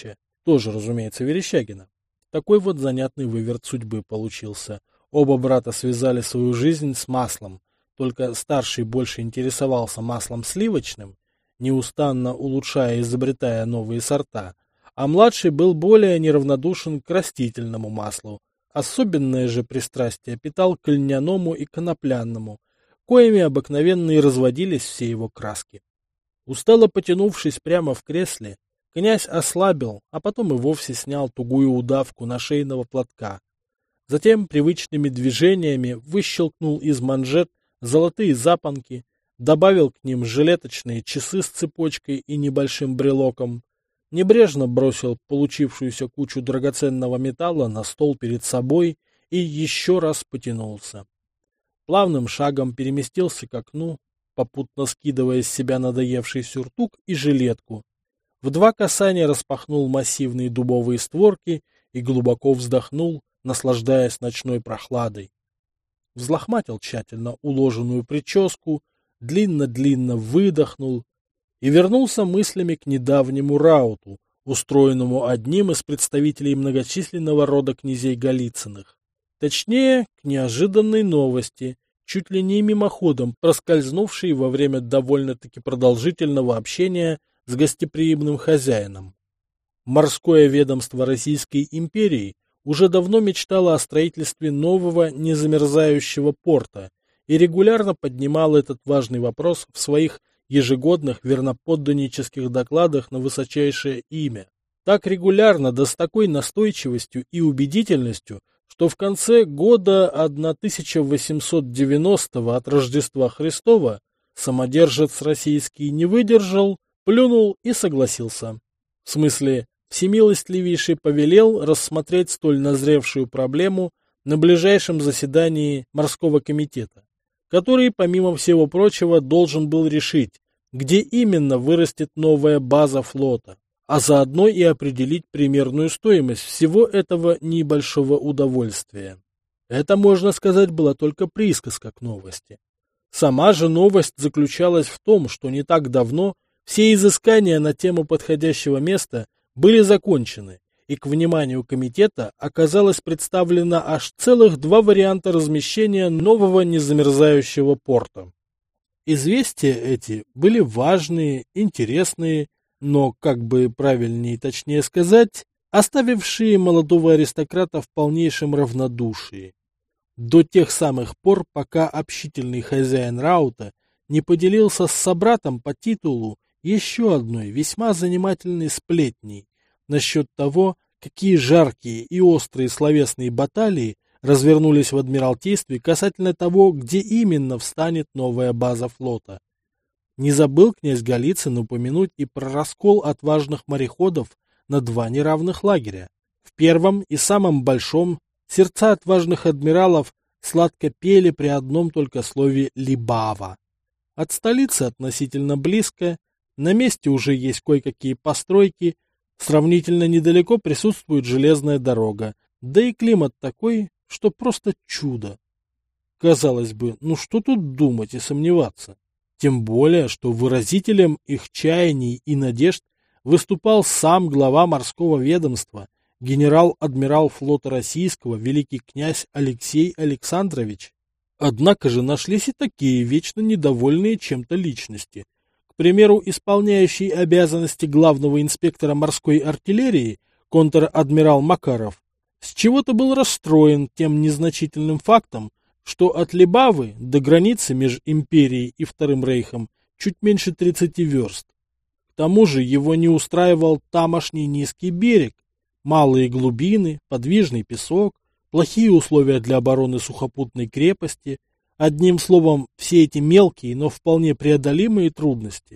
тоже, разумеется, Верещагина. Такой вот занятный выверт судьбы получился. Оба брата связали свою жизнь с маслом, только старший больше интересовался маслом сливочным, неустанно улучшая и изобретая новые сорта, а младший был более неравнодушен к растительному маслу. Особенное же пристрастие питал к льняному и коноплянному, коими обыкновенно и разводились все его краски. Устало потянувшись прямо в кресле, князь ослабил, а потом и вовсе снял тугую удавку нашейного платка. Затем привычными движениями выщелкнул из манжет золотые запонки, добавил к ним жилеточные часы с цепочкой и небольшим брелоком, небрежно бросил получившуюся кучу драгоценного металла на стол перед собой и еще раз потянулся. Плавным шагом переместился к окну, попутно скидывая с себя надоевший сюртук и жилетку. В два касания распахнул массивные дубовые створки и глубоко вздохнул, наслаждаясь ночной прохладой. Взлохматил тщательно уложенную прическу, длинно-длинно выдохнул и вернулся мыслями к недавнему рауту, устроенному одним из представителей многочисленного рода князей Голицыных. Точнее, к неожиданной новости, чуть ли не мимоходом проскользнувшей во время довольно-таки продолжительного общения с гостеприимным хозяином. Морское ведомство Российской империи уже давно мечтало о строительстве нового незамерзающего порта и регулярно поднимало этот важный вопрос в своих ежегодных верноподданнических докладах на высочайшее имя. Так регулярно, да с такой настойчивостью и убедительностью, что в конце года тысяча восемьсот девяностого от Рождества Христова самодержец российский не выдержал, плюнул и согласился. В смысле, всемилостливейший повелел рассмотреть столь назревшую проблему на ближайшем заседании морского комитета, который, помимо всего прочего, должен был решить, где именно вырастет новая база флота, а заодно и определить примерную стоимость всего этого небольшого удовольствия. Это, можно сказать, была только присказка к новости. Сама же новость заключалась в том, что не так давно все изыскания на тему подходящего места были закончены, и к вниманию комитета оказалось представлено аж целых два варианта размещения нового незамерзающего порта. Известия эти были важные, интересные, но, как бы правильнее и точнее сказать, оставившие молодого аристократа в полнейшем равнодушии. До тех самых пор, пока общительный хозяин раута не поделился с собратом по титулу еще одной весьма занимательной сплетней насчет того, какие жаркие и острые словесные баталии развернулись в Адмиралтействе касательно того, где именно встанет новая база флота. Не забыл князь Голицын упомянуть и про раскол отважных мореходов на два неравных лагеря. В первом и самом большом сердца отважных адмиралов сладко пели при одном только слове «Либава». От столицы относительно близко, на месте уже есть кое-какие постройки, сравнительно недалеко присутствует железная дорога, да и климат такой, что просто чудо. Казалось бы, ну что тут думать и сомневаться? Тем более, что выразителем их чаяний и надежд выступал сам глава морского ведомства, генерал-адмирал флота российского, великий князь Алексей Александрович. Однако же нашлись и такие вечно недовольные чем-то личности. К примеру, исполняющий обязанности главного инспектора морской артиллерии контр-адмирал Макаров с чего-то был расстроен тем незначительным фактом, что от Либавы до границы между империей и Вторым Рейхом чуть меньше тридцати верст. К тому же его не устраивал тамошний низкий берег, малые глубины, подвижный песок, плохие условия для обороны сухопутной крепости, одним словом, все эти мелкие, но вполне преодолимые трудности.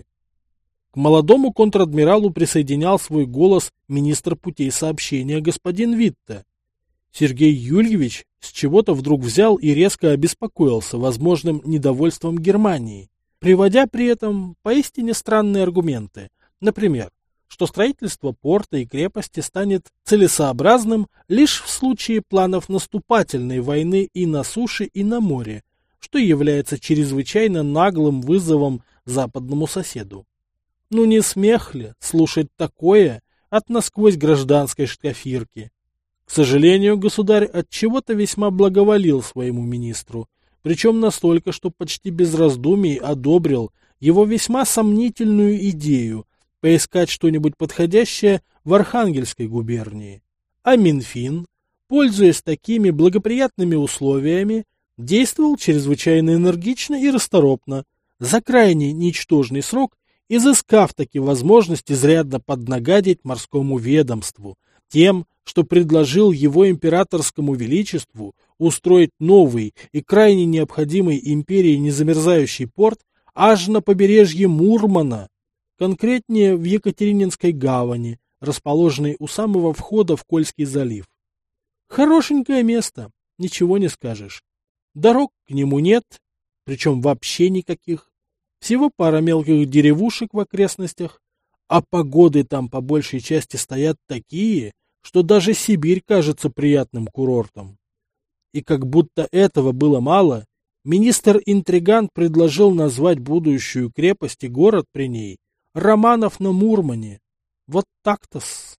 К молодому контр-адмиралу присоединял свой голос министр путей сообщения господин Витте. Сергей Юльевич с чего-то вдруг взял и резко обеспокоился возможным недовольством Германии, приводя при этом поистине странные аргументы. Например, что строительство порта и крепости станет целесообразным лишь в случае планов наступательной войны и на суше, и на море, что является чрезвычайно наглым вызовом западному соседу. Ну не смех ли слушать такое от насквозь гражданской штафирки. К сожалению, государь от чего-то весьма благоволил своему министру, причем настолько, что почти без раздумий одобрил его весьма сомнительную идею поискать что-нибудь подходящее в Архангельской губернии. А Минфин, пользуясь такими благоприятными условиями, действовал чрезвычайно энергично и расторопно, за крайне ничтожный срок изыскав таки возможность изрядно поднагадить морскому ведомству тем, что предложил его императорскому величеству устроить новый и крайне необходимый империи незамерзающий порт аж на побережье Мурмана, конкретнее в Екатерининской гавани, расположенной у самого входа в Кольский залив. Хорошенькое место, ничего не скажешь. Дорог к нему нет, причем вообще никаких. Всего пара мелких деревушек в окрестностях, а погоды там по большей части стоят такие, что даже Сибирь кажется приятным курортом. И как будто этого было мало, министр-интригант предложил назвать будущую крепость и город при ней Романов на Мурмане. Вот так-то-с.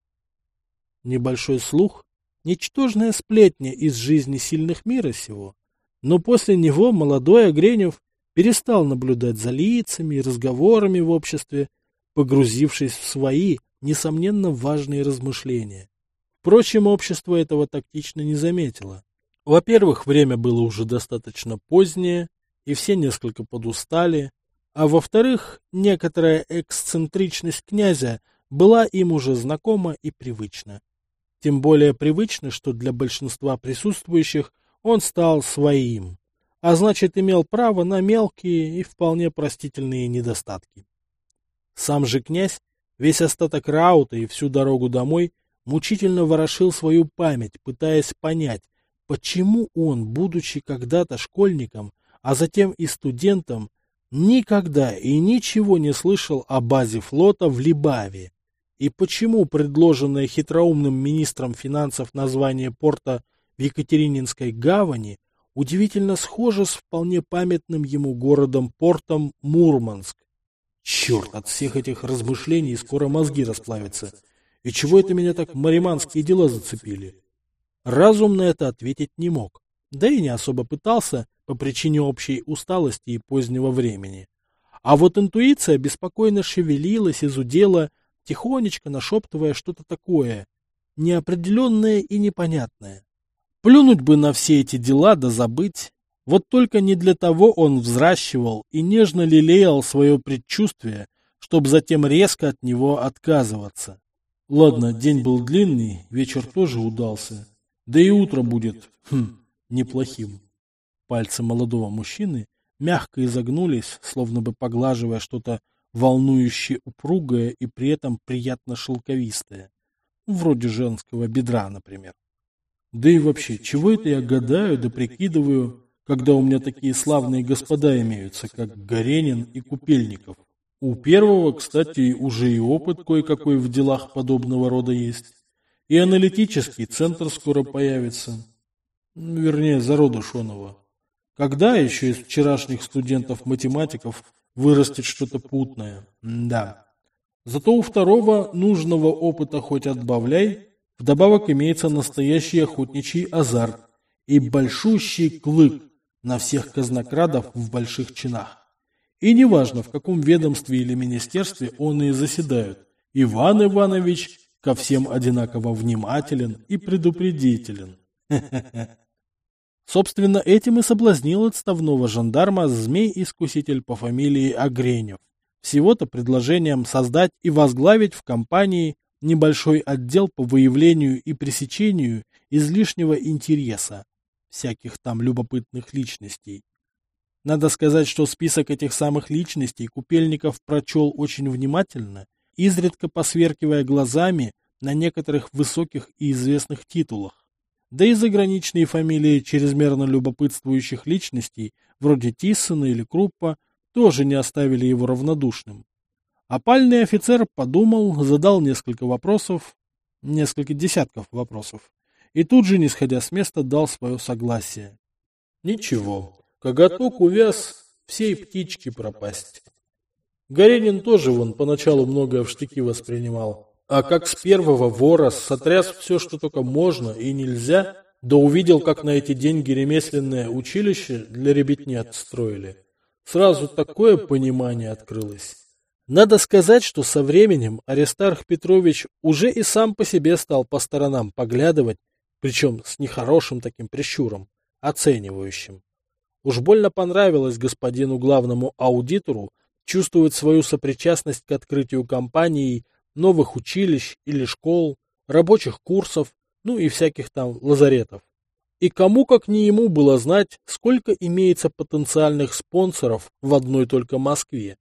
Небольшой слух, ничтожная сплетня из жизни сильных мира сего, но после него молодой Огренев перестал наблюдать за лицами и разговорами в обществе, погрузившись в свои, несомненно, важные размышления. Впрочем, общество этого тактично не заметило. Во-первых, время было уже достаточно позднее, и все несколько подустали, а во-вторых, некоторая эксцентричность князя была им уже знакома и привычна. Тем более привычно, что для большинства присутствующих он стал своим, а значит имел право на мелкие и вполне простительные недостатки. Сам же князь весь остаток раута и всю дорогу домой мучительно ворошил свою память, пытаясь понять, почему он, будучи когда-то школьником, а затем и студентом, никогда и ничего не слышал о базе флота в Либаве, и почему предложенное хитроумным министром финансов название порта в Екатерининской гавани удивительно схоже с вполне памятным ему городом-портом Мурманск. Черт, от всех этих размышлений скоро мозги расплавятся. И чего это меня так мариманские дела зацепили? Разум на это ответить не мог, да и не особо пытался по причине общей усталости и позднего времени. А вот интуиция беспокойно шевелилась, изудела, тихонечко нашептывая что-то такое, неопределенное и непонятное. Плюнуть бы на все эти дела да забыть. Вот только не для того он взращивал и нежно лелеял свое предчувствие, чтобы затем резко от него отказываться. Ладно, день был длинный, вечер тоже удался. Да и утро будет, хм, неплохим. Пальцы молодого мужчины мягко изогнулись, словно бы поглаживая что-то волнующе упругое и при этом приятно шелковистое. Вроде женского бедра, например. Да и вообще, чего это я гадаю да прикидываю, когда у меня такие славные господа имеются, как Горенин и Купельников. У первого, кстати, уже и опыт кое-какой в делах подобного рода есть. И аналитический центр скоро появится. Вернее, зародыш оного. Когда еще из вчерашних студентов-математиков вырастет что-то путное? Да. Зато у второго нужного опыта хоть отбавляй, вдобавок имеется настоящий охотничий азарт и большущий клык на всех казнокрадов в больших чинах. И неважно, в каком ведомстве или министерстве он и заседают, Иван Иванович ко всем одинаково внимателен и предупредителен. Собственно, этим и соблазнил отставного жандарма змей-искуситель по фамилии Огренев. Всего-то предложением создать и возглавить в компании небольшой отдел по выявлению и пресечению излишнего интереса всяких там любопытных личностей. Надо сказать, что список этих самых личностей Купельников прочел очень внимательно, изредка посверкивая глазами на некоторых высоких и известных титулах. Да и заграничные фамилии чрезмерно любопытствующих личностей, вроде Тиссона или Круппа, тоже не оставили его равнодушным. Опальный офицер подумал, задал несколько вопросов, несколько десятков вопросов, и тут же, не сходя с места, дал свое согласие. Ничего, коготок увяз, всей птички пропасть. Горенин тоже вон поначалу многое в штыки воспринимал, А как с первого вора сотряс все, что только можно и нельзя, да увидел, как на эти деньги ремесленное училище для ребятни отстроили, сразу такое понимание открылось. Надо сказать, что со временем Аристарх Петрович уже и сам по себе стал по сторонам поглядывать, причем с нехорошим таким прищуром, оценивающим. Уж больно понравилось господину главному аудитору чувствовать свою сопричастность к открытию компаний, новых училищ или школ, рабочих курсов, ну и всяких там лазаретов. И кому как не ему было знать, сколько имеется потенциальных спонсоров в одной только Москве.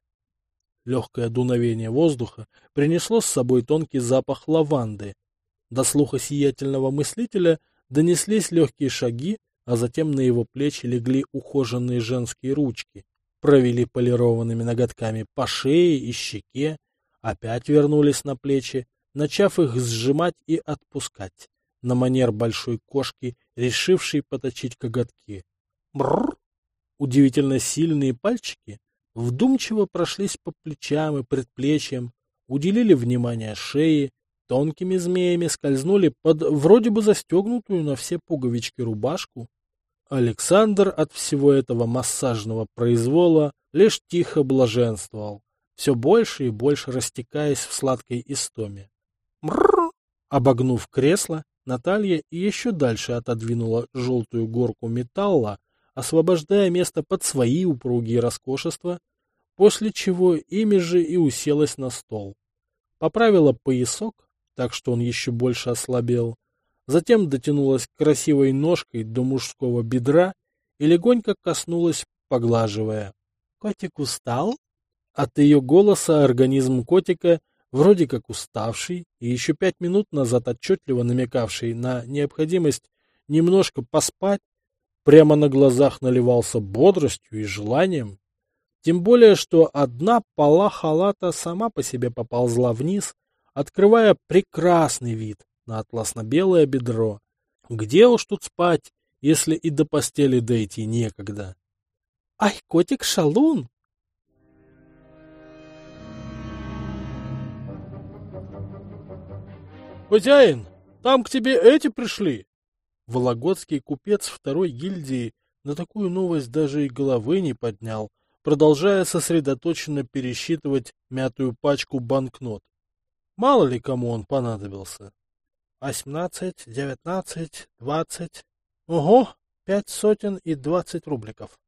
Легкое дуновение воздуха принесло с собой тонкий запах лаванды. До слуха сиятельного мыслителя донеслись легкие шаги, а затем на его плечи легли ухоженные женские ручки, провели полированными ноготками по шее и щеке, опять вернулись на плечи, начав их сжимать и отпускать, на манер большой кошки, решившей поточить коготки. Бррр! Удивительно сильные пальчики вдумчиво прошлись по плечам и предплечьям, уделили внимание шее, тонкими змеями скользнули под вроде бы застегнутую на все пуговички рубашку. Александр от всего этого массажного произвола лишь тихо блаженствовал, все больше и больше растекаясь в сладкой истоме. Мрррр! Обогнув кресло, Наталья еще дальше отодвинула желтую горку металла, освобождая место под свои упругие роскошества, после чего ими же и уселась на стол. Поправила поясок, так что он еще больше ослабел, затем дотянулась красивой ножкой до мужского бедра и легонько коснулась, поглаживая. «Котик устал?» От ее голоса организм котика, вроде как уставший и еще пять минут назад отчетливо намекавший на необходимость немножко поспать, прямо на глазах наливался бодростью и желанием. Тем более, что одна пола халата сама по себе поползла вниз, открывая прекрасный вид на атласно-белое бедро. Где уж тут спать, если и до постели дойти некогда? «Ай, котик-шалун!» «Хозяин, там к тебе эти пришли!» Вологодский купец второй гильдии на такую новость даже и головы не поднял, продолжая сосредоточенно пересчитывать мятую пачку банкнот. Мало ли кому он понадобился. Восемнадцать, девятнадцать, двадцать. Ого, пять сотен и двадцать рубликов.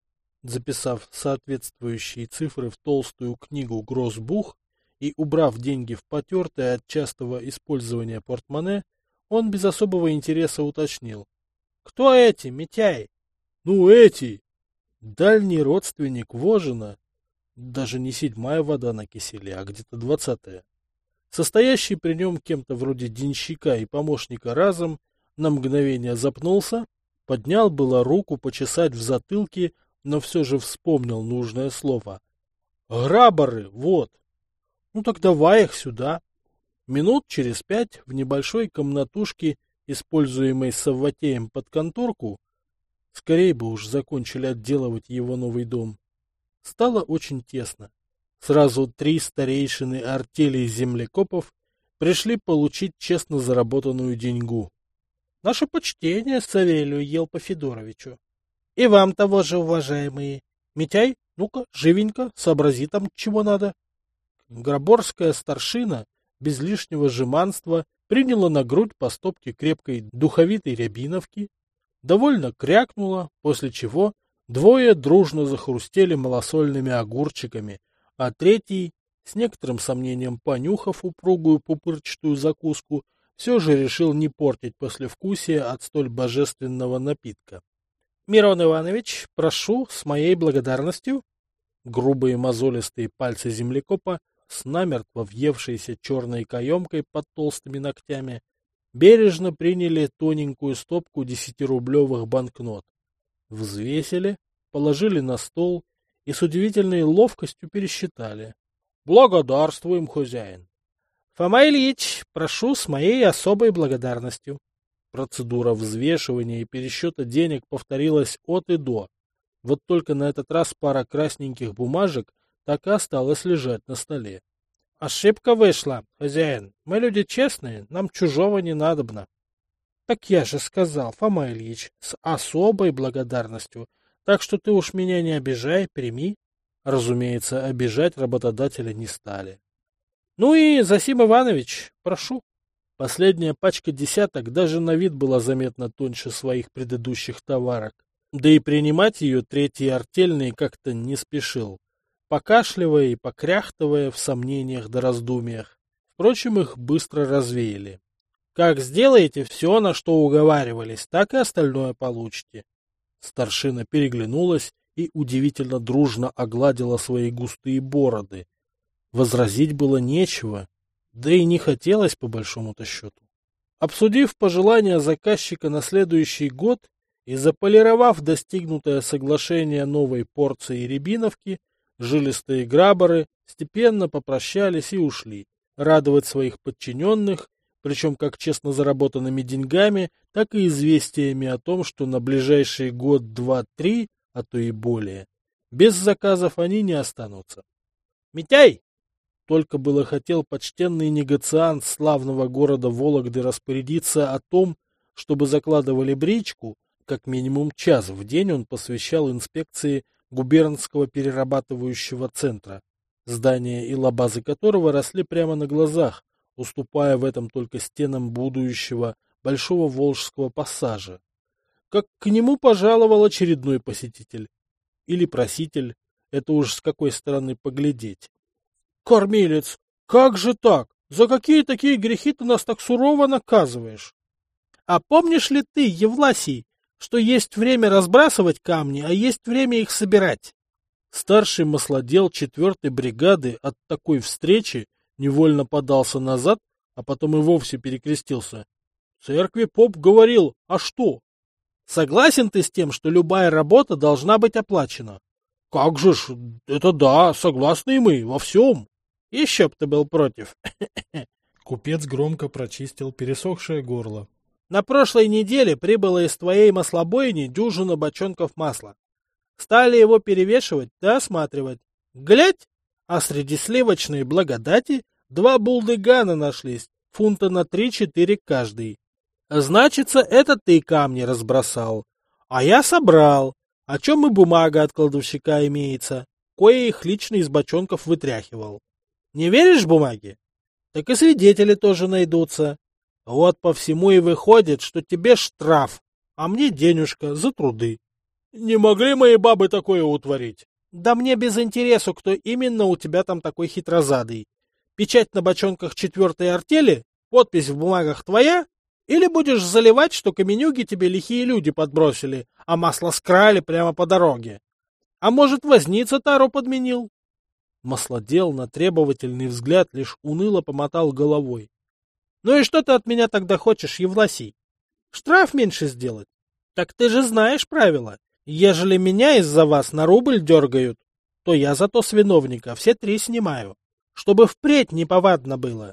Записав соответствующие цифры в толстую книгу «Гроссбух» и убрав деньги в потертое от частого использования портмоне, он без особого интереса уточнил. «Кто эти, Митяй?» «Ну, эти!» Дальний родственник Вожина, даже не седьмая вода на киселе, а где-то двадцатая, состоящий при нем кем-то вроде денщика и помощника разом, на мгновение запнулся, поднял было руку почесать в затылке, но все же вспомнил нужное слово. «Грабары, вот!» «Ну так давай их сюда». Минут через пять в небольшой комнатушке, используемой Савватеем под конторку, скорее бы уж закончили отделывать его новый дом, стало очень тесно. Сразу три старейшины артели землекопов пришли получить честно заработанную деньгу. Наше почтение Савелию Елпа Федоровичу. И вам того же, уважаемые. Митяй, ну-ка, живенько, сообрази там, чего надо. Граборская старшина без лишнего жеманства приняла на грудь по стопке крепкой духовитой рябиновки, довольно крякнула, после чего двое дружно захрустели малосольными огурчиками, а третий, с некоторым сомнением понюхав упругую пупырчатую закуску, все же решил не портить послевкусие от столь божественного напитка. — Мирон Иванович, прошу, с моей благодарностью. Грубые мозолистые пальцы землекопа с намертво въевшейся черной каемкой под толстыми ногтями бережно приняли тоненькую стопку десятирублевых банкнот, взвесили, положили на стол и с удивительной ловкостью пересчитали. Благодарствуем, хозяин. Фома Ильич, прошу с моей особой благодарностью. Процедура взвешивания и пересчета денег повторилась от и до. Вот только на этот раз пара красненьких бумажек так и осталась лежать на столе. Ошибка вышла, хозяин. Мы люди честные, нам чужого не надобно. Так я же сказал, Фома Ильич, с особой благодарностью. Так что ты уж меня не обижай, прими. Разумеется, обижать работодателя не стали. Ну и, Зосим Иванович, прошу. Последняя пачка десяток даже на вид была заметно тоньше своих предыдущих товарок. Да и принимать ее третий артельный как-то не спешил, покашливая и покряхтывая в сомнениях да раздумьях. Впрочем, их быстро развеяли. Как сделаете все, на что уговаривались, так и остальное получите. Старшина переглянулась и удивительно дружно огладила свои густые бороды. Возразить было нечего, да и не хотелось по большому-то счету. Обсудив пожелания заказчика на следующий год и заполировав достигнутое соглашение новой порции рябиновки, жилистые граборы степенно попрощались и ушли, радовать своих подчиненных, причем как честно заработанными деньгами, так и известиями о том, что на ближайший год, два, три, а то и более, без заказов они не останутся. «Митяй!» Только было хотел почтенный негациант славного города Вологды распорядиться о том, чтобы закладывали бричку, как минимум час в день он посвящал инспекции губернского перерабатывающего центра, здания и лабазы которого росли прямо на глазах, уступая в этом только стенам будущего Большого Волжского пассажа. Как к нему пожаловал очередной посетитель. Или проситель, это уж с какой стороны поглядеть. «Кормилец, как же так? За какие такие грехи ты нас так сурово наказываешь? А помнишь ли ты, Евласий, что есть время разбрасывать камни, а есть время их собирать?» Старший маслодел четвертой бригады от такой встречи невольно подался назад, а потом и вовсе перекрестился. В церкви поп говорил, а что? Согласен ты с тем, что любая работа должна быть оплачена? Как же ж, это да, согласны и мы, во всем. Еще б ты был против. Купец громко прочистил пересохшее горло. На прошлой неделе прибыло из твоей маслобойни дюжина бочонков масла. Стали его перевешивать да осматривать. Глядь, а среди сливочной благодати два булдыгана нашлись, фунта на три-четыре каждый. Значится, это ты камни разбросал. А я собрал. О чем и бумага от кладовщика имеется, кое их лично из бочонков вытряхивал. Не веришь бумаге? Так и свидетели тоже найдутся. Вот по всему и выходит, что тебе штраф, а мне денежка за труды. Не могли мои бабы такое утворить? Да мне без интересу, кто именно у тебя там такой хитрозадый. Печать на бочонках четвертой артели, подпись в бумагах твоя, или будешь заливать, что каменюги тебе лихие люди подбросили, а масло скрали прямо по дороге? А может, возница тару подменил? Маслодел на требовательный взгляд лишь уныло помотал головой. Ну и что ты от меня тогда хочешь, Евласий? Штраф меньше сделать? Так ты же знаешь правила. Ежели меня из-за вас на рубль дергают, то я зато с виновника все три снимаю, чтобы впредь неповадно было.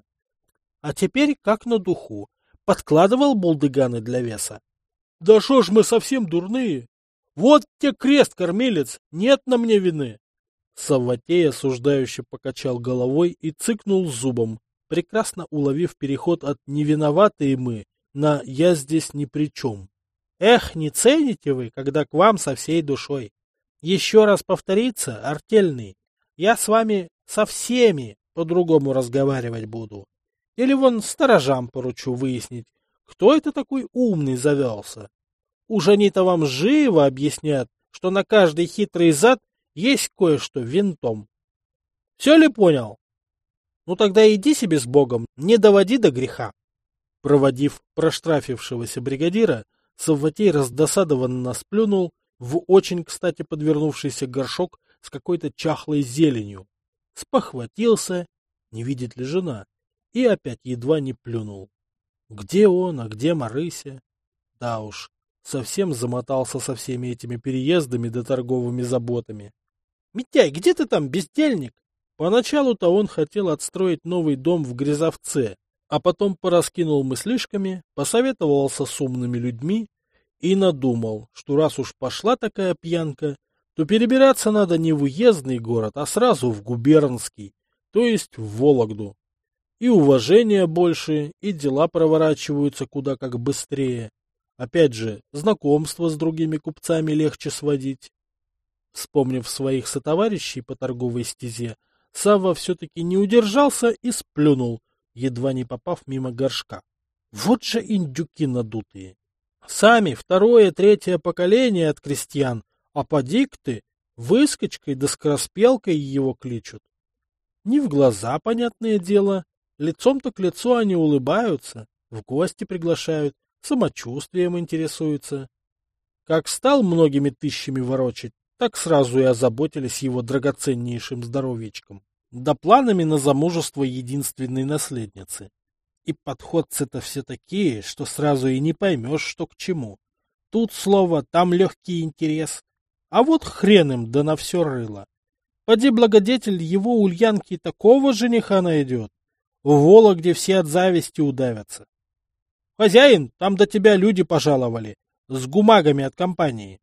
А теперь как на духу. Подкладывал булдыганы для веса? Да шо ж мы совсем дурные? Вот те крест, кормилец, нет на мне вины. Савватей осуждающе покачал головой и цыкнул зубом, прекрасно уловив переход от «не виноватые мы» на «я здесь ни при чем». Эх, не цените вы, когда к вам со всей душой. Еще раз повторится, артельный, я с вами со всеми по-другому разговаривать буду. Или вон сторожам поручу выяснить, кто это такой умный завелся. Уж они-то вам живо объяснят, что на каждый хитрый зад есть кое-что винтом. Все ли понял? Ну тогда иди себе с Богом, не доводи до греха. Проводив проштрафившегося бригадира, Савватей раздосадованно сплюнул в очень кстати подвернувшийся горшок с какой-то чахлой зеленью. Спохватился, не видит ли жена, и опять едва не плюнул. Где он, а где Марыся? Да уж, совсем замотался со всеми этими переездами да торговыми заботами. Митяй, где ты там, бездельник? Поначалу-то он хотел отстроить новый дом в Грязовце, а потом пораскинул мыслишками, посоветовался с умными людьми и надумал, что раз уж пошла такая пьянка, то перебираться надо не в уездный город, а сразу в губернский, то есть в Вологду. И уважения больше, и дела проворачиваются куда как быстрее. Опять же, знакомство с другими купцами легче сводить. Вспомнив своих сотоварищей по торговой стезе, Савва все-таки не удержался и сплюнул, едва не попав мимо горшка. Вот же индюки надутые. Сами второе, третье поколение от крестьян, а поди-ка ты, выскочкой да скороспелкой его кличут. Не в глаза, понятное дело, лицом-то к лицу они улыбаются, в гости приглашают, самочувствием интересуются. Как стал многими тысячами ворочать, так сразу и озаботились его драгоценнейшим здоровьечком, да планами на замужество единственной наследницы. И подходцы-то все такие, что сразу и не поймешь, что к чему. Тут слово, там легкий интерес. А вот хрен им, да на все рыло. Поди благодетель его Ульянки такого жениха найдет. В Вологде все от зависти удавятся. Хозяин, там до тебя люди пожаловали. С бумагами от компании.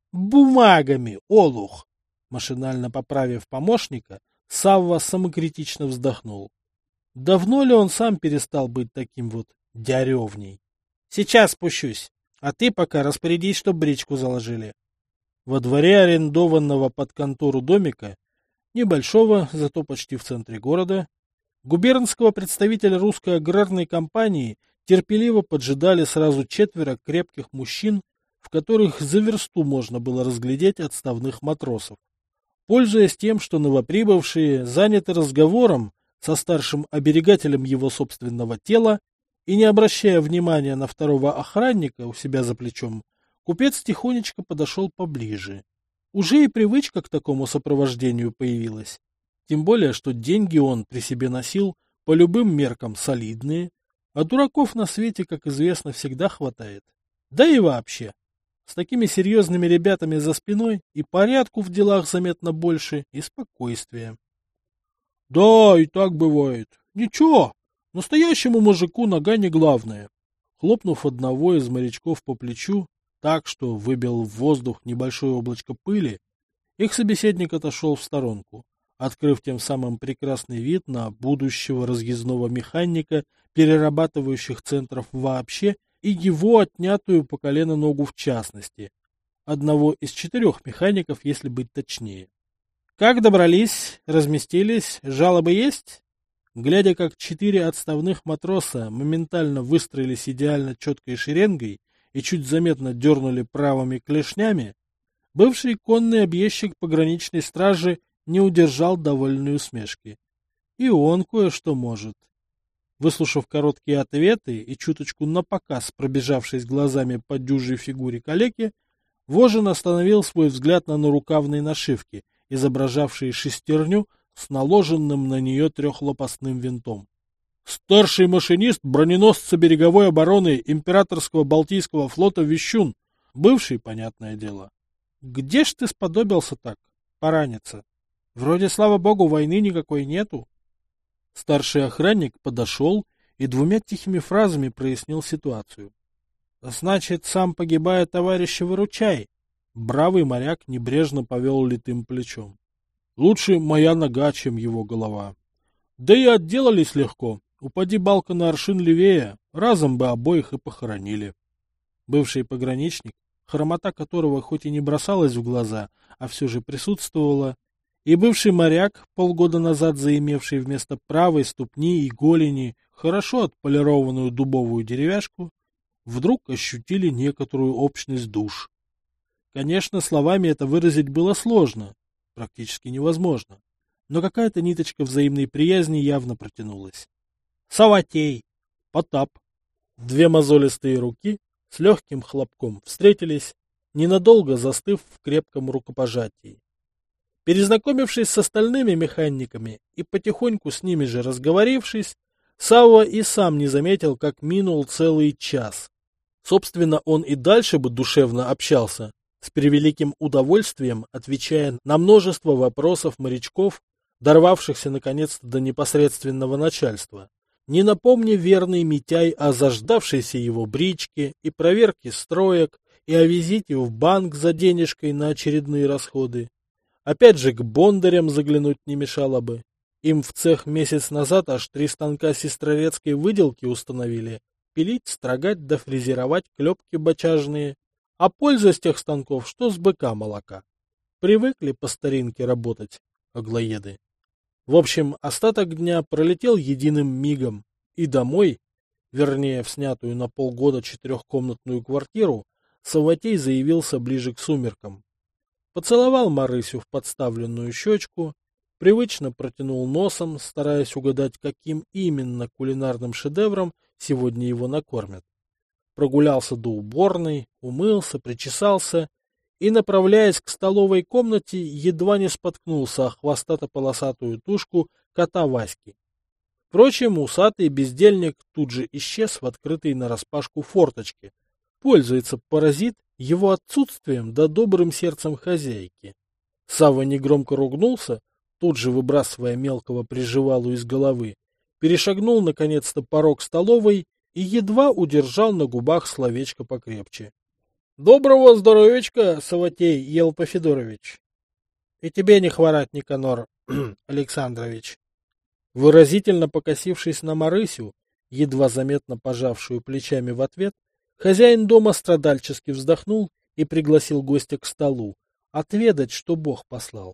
Бумагами, олух! Машинально поправив помощника, Савва самокритично вздохнул. Давно ли он сам перестал быть таким вот дяревней? Сейчас спущусь, а ты пока распорядись, чтоб бричку заложили. Во дворе арендованного под контору домика, небольшого, зато почти в центре города, губернского представителя русской аграрной компании терпеливо поджидали сразу четверо крепких мужчин, в которых за версту можно было разглядеть отставных матросов. Пользуясь тем, что новоприбывшие заняты разговором со старшим оберегателем его собственного тела и не обращая внимания на второго охранника у себя за плечом, купец тихонечко подошел поближе. Уже и привычка к такому сопровождению появилась. Тем более, что деньги он при себе носил по любым меркам солидные, а дураков на свете, как известно, всегда хватает. Да и вообще, с такими серьезными ребятами за спиной и порядку в делах заметно больше, и спокойствия. Да, и так бывает. Ничего, настоящему мужику нога не главное. Хлопнув одного из морячков по плечу, так что выбил в воздух небольшое облачко пыли, их собеседник отошел в сторонку, открыв тем самым прекрасный вид на будущего разъездного механика, перерабатывающих центров вообще, и его отнятую по колено ногу в частности, одного из четырех механиков, если быть точнее. Как добрались, разместились, жалобы есть? Глядя, как четыре отставных матроса моментально выстроились идеально четкой шеренгой и чуть заметно дернули правыми клешнями, бывший конный объездчик пограничной стражи не удержал довольной усмешки. И он кое-что может. Выслушав короткие ответы и чуточку напоказ пробежавшись глазами по дюжей фигуре калеки, Вожин остановил свой взгляд на нарукавной нашивке, изображавшей шестерню с наложенным на нее трехлопастным винтом. Старший машинист броненосца береговой обороны императорского Балтийского флота Вещун, бывший, понятное дело. Где ж ты сподобился так, пораниться? Вроде, слава богу, войны никакой нету. Старший охранник подошел и двумя тихими фразами прояснил ситуацию. Значит, сам погибая, товарища выручай. Бравый моряк небрежно повел литым плечом. Лучше моя нога, чем его голова. Да и отделались легко. Упади балка на аршин левее, разом бы обоих и похоронили. Бывший пограничник, хромота которого хоть и не бросалась в глаза, а все же присутствовала, и бывший моряк, полгода назад заимевший вместо правой ступни и голени хорошо отполированную дубовую деревяшку, вдруг ощутили некоторую общность душ. Конечно, словами это выразить было сложно, практически невозможно, но какая-то ниточка взаимной приязни явно протянулась. Саватей, Потап. Две мозолистые руки с легким хлопком встретились, ненадолго застыв в крепком рукопожатии. Перезнакомившись с остальными механиками и потихоньку с ними же разговорившись, Савва и сам не заметил, как минул целый час. Собственно, он и дальше бы душевно общался, с превеликим удовольствием отвечая на множество вопросов морячков, дорвавшихся наконец-то до непосредственного начальства. Не напомни верный Митяй о заждавшейся его бричке и проверке строек, и о визите в банк за денежкой на очередные расходы. Опять же, к бондарям заглянуть не мешало бы. Им в цех месяц назад аж три станка сестрорецкой выделки установили. Пилить, строгать да фрезеровать клепки бочажные. А польза с тех станков, что с быка молока. Привыкли по старинке работать, аглоеды. В общем, остаток дня пролетел единым мигом. И домой, вернее, в снятую на полгода четырехкомнатную квартиру, Савватей заявился ближе к сумеркам. Поцеловал Марысю в подставленную щечку, привычно протянул носом, стараясь угадать, каким именно кулинарным шедевром сегодня его накормят. Прогулялся до уборной, умылся, причесался и, направляясь к столовой комнате, едва не споткнулся о хвостато-полосатую тушку кота Васьки. Впрочем, усатый бездельник тут же исчез в открытой нараспашку форточке. Пользуется паразит его отсутствием да добрым сердцем хозяйки. Савва негромко ругнулся, тут же выбрасывая мелкого приживалу из головы, перешагнул наконец-то порог столовой и едва удержал на губах словечко покрепче. — Доброго здоровечка, Савватей Елпа Федорович! — И тебе не хворать, Никанор Александрович! Выразительно покосившись на Марысю, едва заметно пожавшую плечами в ответ, хозяин дома страдальчески вздохнул и пригласил гостя к столу, отведать, что Бог послал.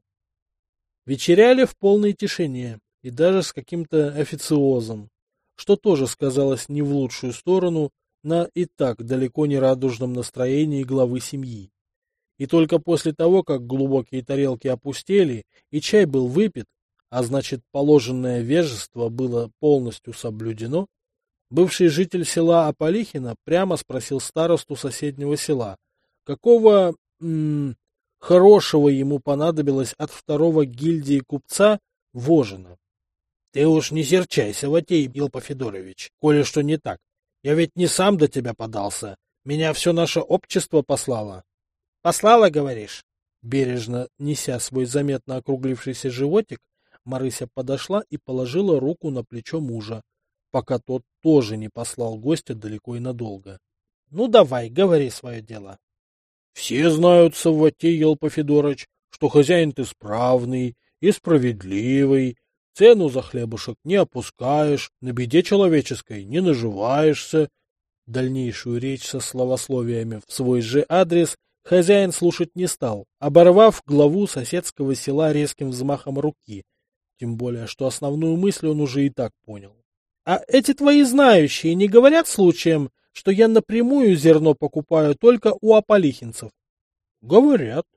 Вечеряли в полной тишине и даже с каким-то официозом, что тоже сказалось не в лучшую сторону на и так далеко не радужном настроении главы семьи. И только после того, как глубокие тарелки опустели и чай был выпит, а значит, положенное вежество было полностью соблюдено, бывший житель села Аполихино прямо спросил старосту соседнего села, какого м- хорошего ему понадобилось от второго гильдии купца Вожина. — Ты уж не серчайся, Савватей Елпа Федорович, коли что не так. Я ведь не сам до тебя подался, меня все наше общество послало. — Послало, говоришь? Бережно неся свой заметно округлившийся животик, Марыся подошла и положила руку на плечо мужа, пока тот тоже не послал гостя далеко и надолго. — Ну давай, говори свое дело. — Все знают, Савватей Елпа Федорович, что хозяин ты справный и справедливый, цену за хлебушек не опускаешь, на беде человеческой не наживаешься. Дальнейшую речь со словословиями в свой же адрес хозяин слушать не стал, оборвав главу соседского села резким взмахом руки, тем более, что основную мысль он уже и так понял. — А эти твои знающие не говорят случаем, что я напрямую зерно покупаю только у аполихинцев? — Говорят.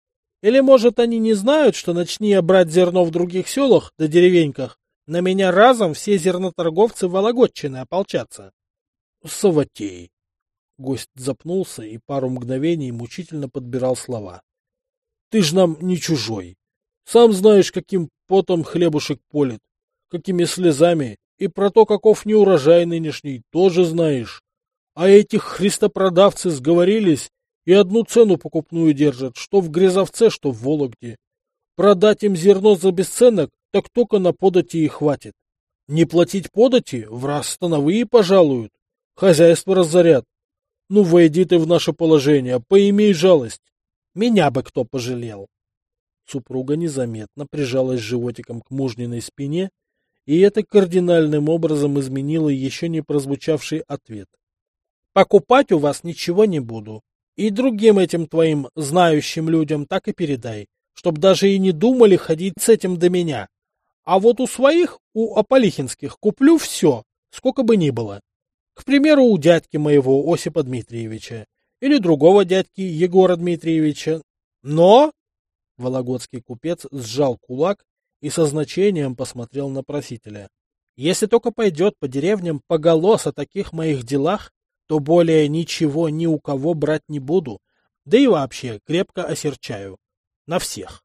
— Или, может, они не знают, что начни я брать зерно в других селах да деревеньках, на меня разом все зерноторговцы Вологодчины ополчатся? — Савватей. Гость запнулся и пару мгновений мучительно подбирал слова. — Ты ж нам не чужой. Сам знаешь, каким потом хлебушек полит, какими слезами, и про то, каков неурожай нынешний, тоже знаешь. А эти христопродавцы сговорились и одну цену покупную держат, что в Грязовце, что в Вологде. Продать им зерно за бесценок, так только на подати и хватит. Не платить подати, враз становые пожалуют, хозяйство разорят. Ну, войди ты в наше положение, поимей жалость. Меня бы кто пожалел. Супруга незаметно прижалась животиком к мужниной спине, и это кардинальным образом изменило еще не прозвучавший ответ. Покупать у вас ничего не буду. И другим этим твоим знающим людям так и передай, чтоб даже и не думали ходить с этим до меня. А вот у своих, у аполихинских, куплю все, сколько бы ни было. К примеру, у дядьки моего Осипа Дмитриевича или другого дядьки Егора Дмитриевича. Но... Вологодский купец сжал кулак и со значением посмотрел на просителя. Если только пойдет по деревням поголос о таких моих делах, то более ничего ни у кого брать не буду, да и вообще крепко осерчаю. На всех.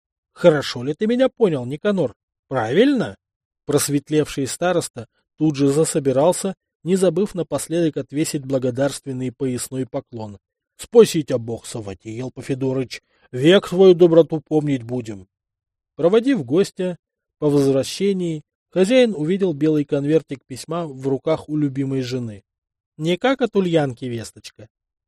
Хорошо ли ты меня понял, Никанор? Правильно? Просветлевший староста тут же засобирался, не забыв напоследок отвесить благодарственный поясной поклон. Спаси тебя Бог, Савватей Елпа Федорович, век твою доброту помнить будем. Проводив гостя, по возвращении хозяин увидел белый конвертик письма в руках у любимой жены. Не как от Ульянки весточка.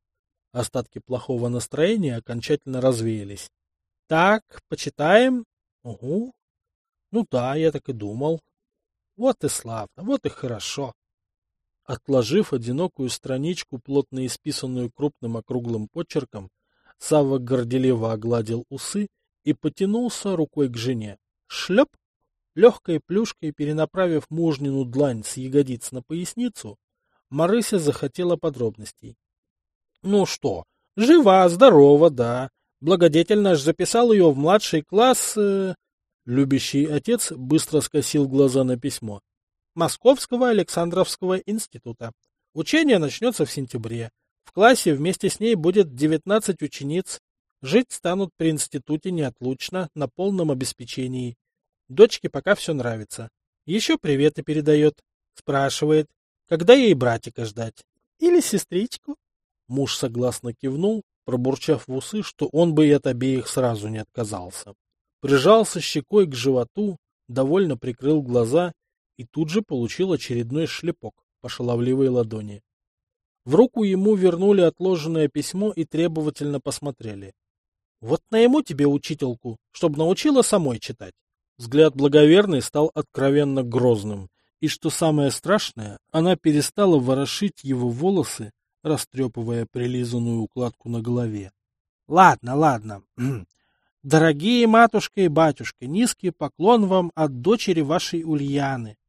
Остатки плохого настроения окончательно развеялись. Так, почитаем. Угу. Ну да, я так и думал. Вот и славно, вот и хорошо. Отложив одинокую страничку, плотно исписанную крупным округлым почерком, Савва горделиво огладил усы и потянулся рукой к жене. Шлеп! Легкой плюшкой перенаправив мужнину длань с ягодиц на поясницу, Марыся захотела подробностей. Ну что, жива, здорова, да. Благодетель наш записал ее в младший класс... Э... Любящий отец быстро скосил глаза на письмо. Московского Александровского института. Учение начнется в сентябре. В классе вместе с ней будет девятнадцать учениц. Жить станут при институте неотлучно, на полном обеспечении. Дочке пока все нравится. Еще приветы передает. Спрашивает, когда ей братика ждать. Или сестричку. Муж согласно кивнул, пробурчав в усы, что он бы и от обеих сразу не отказался. Прижался щекой к животу, довольно прикрыл глаза и тут же получил очередной шлепок по шаловливой ладони. В руку ему вернули отложенное письмо и требовательно посмотрели. Вот найму тебе учительку, чтобы научила самой читать. Взгляд благоверный стал откровенно грозным, и, что самое страшное, она перестала ворошить его волосы, растрепывая прилизанную укладку на голове. — Ладно, ладно. Дорогие матушка и батюшка, низкий поклон вам от дочери вашей Ульяны.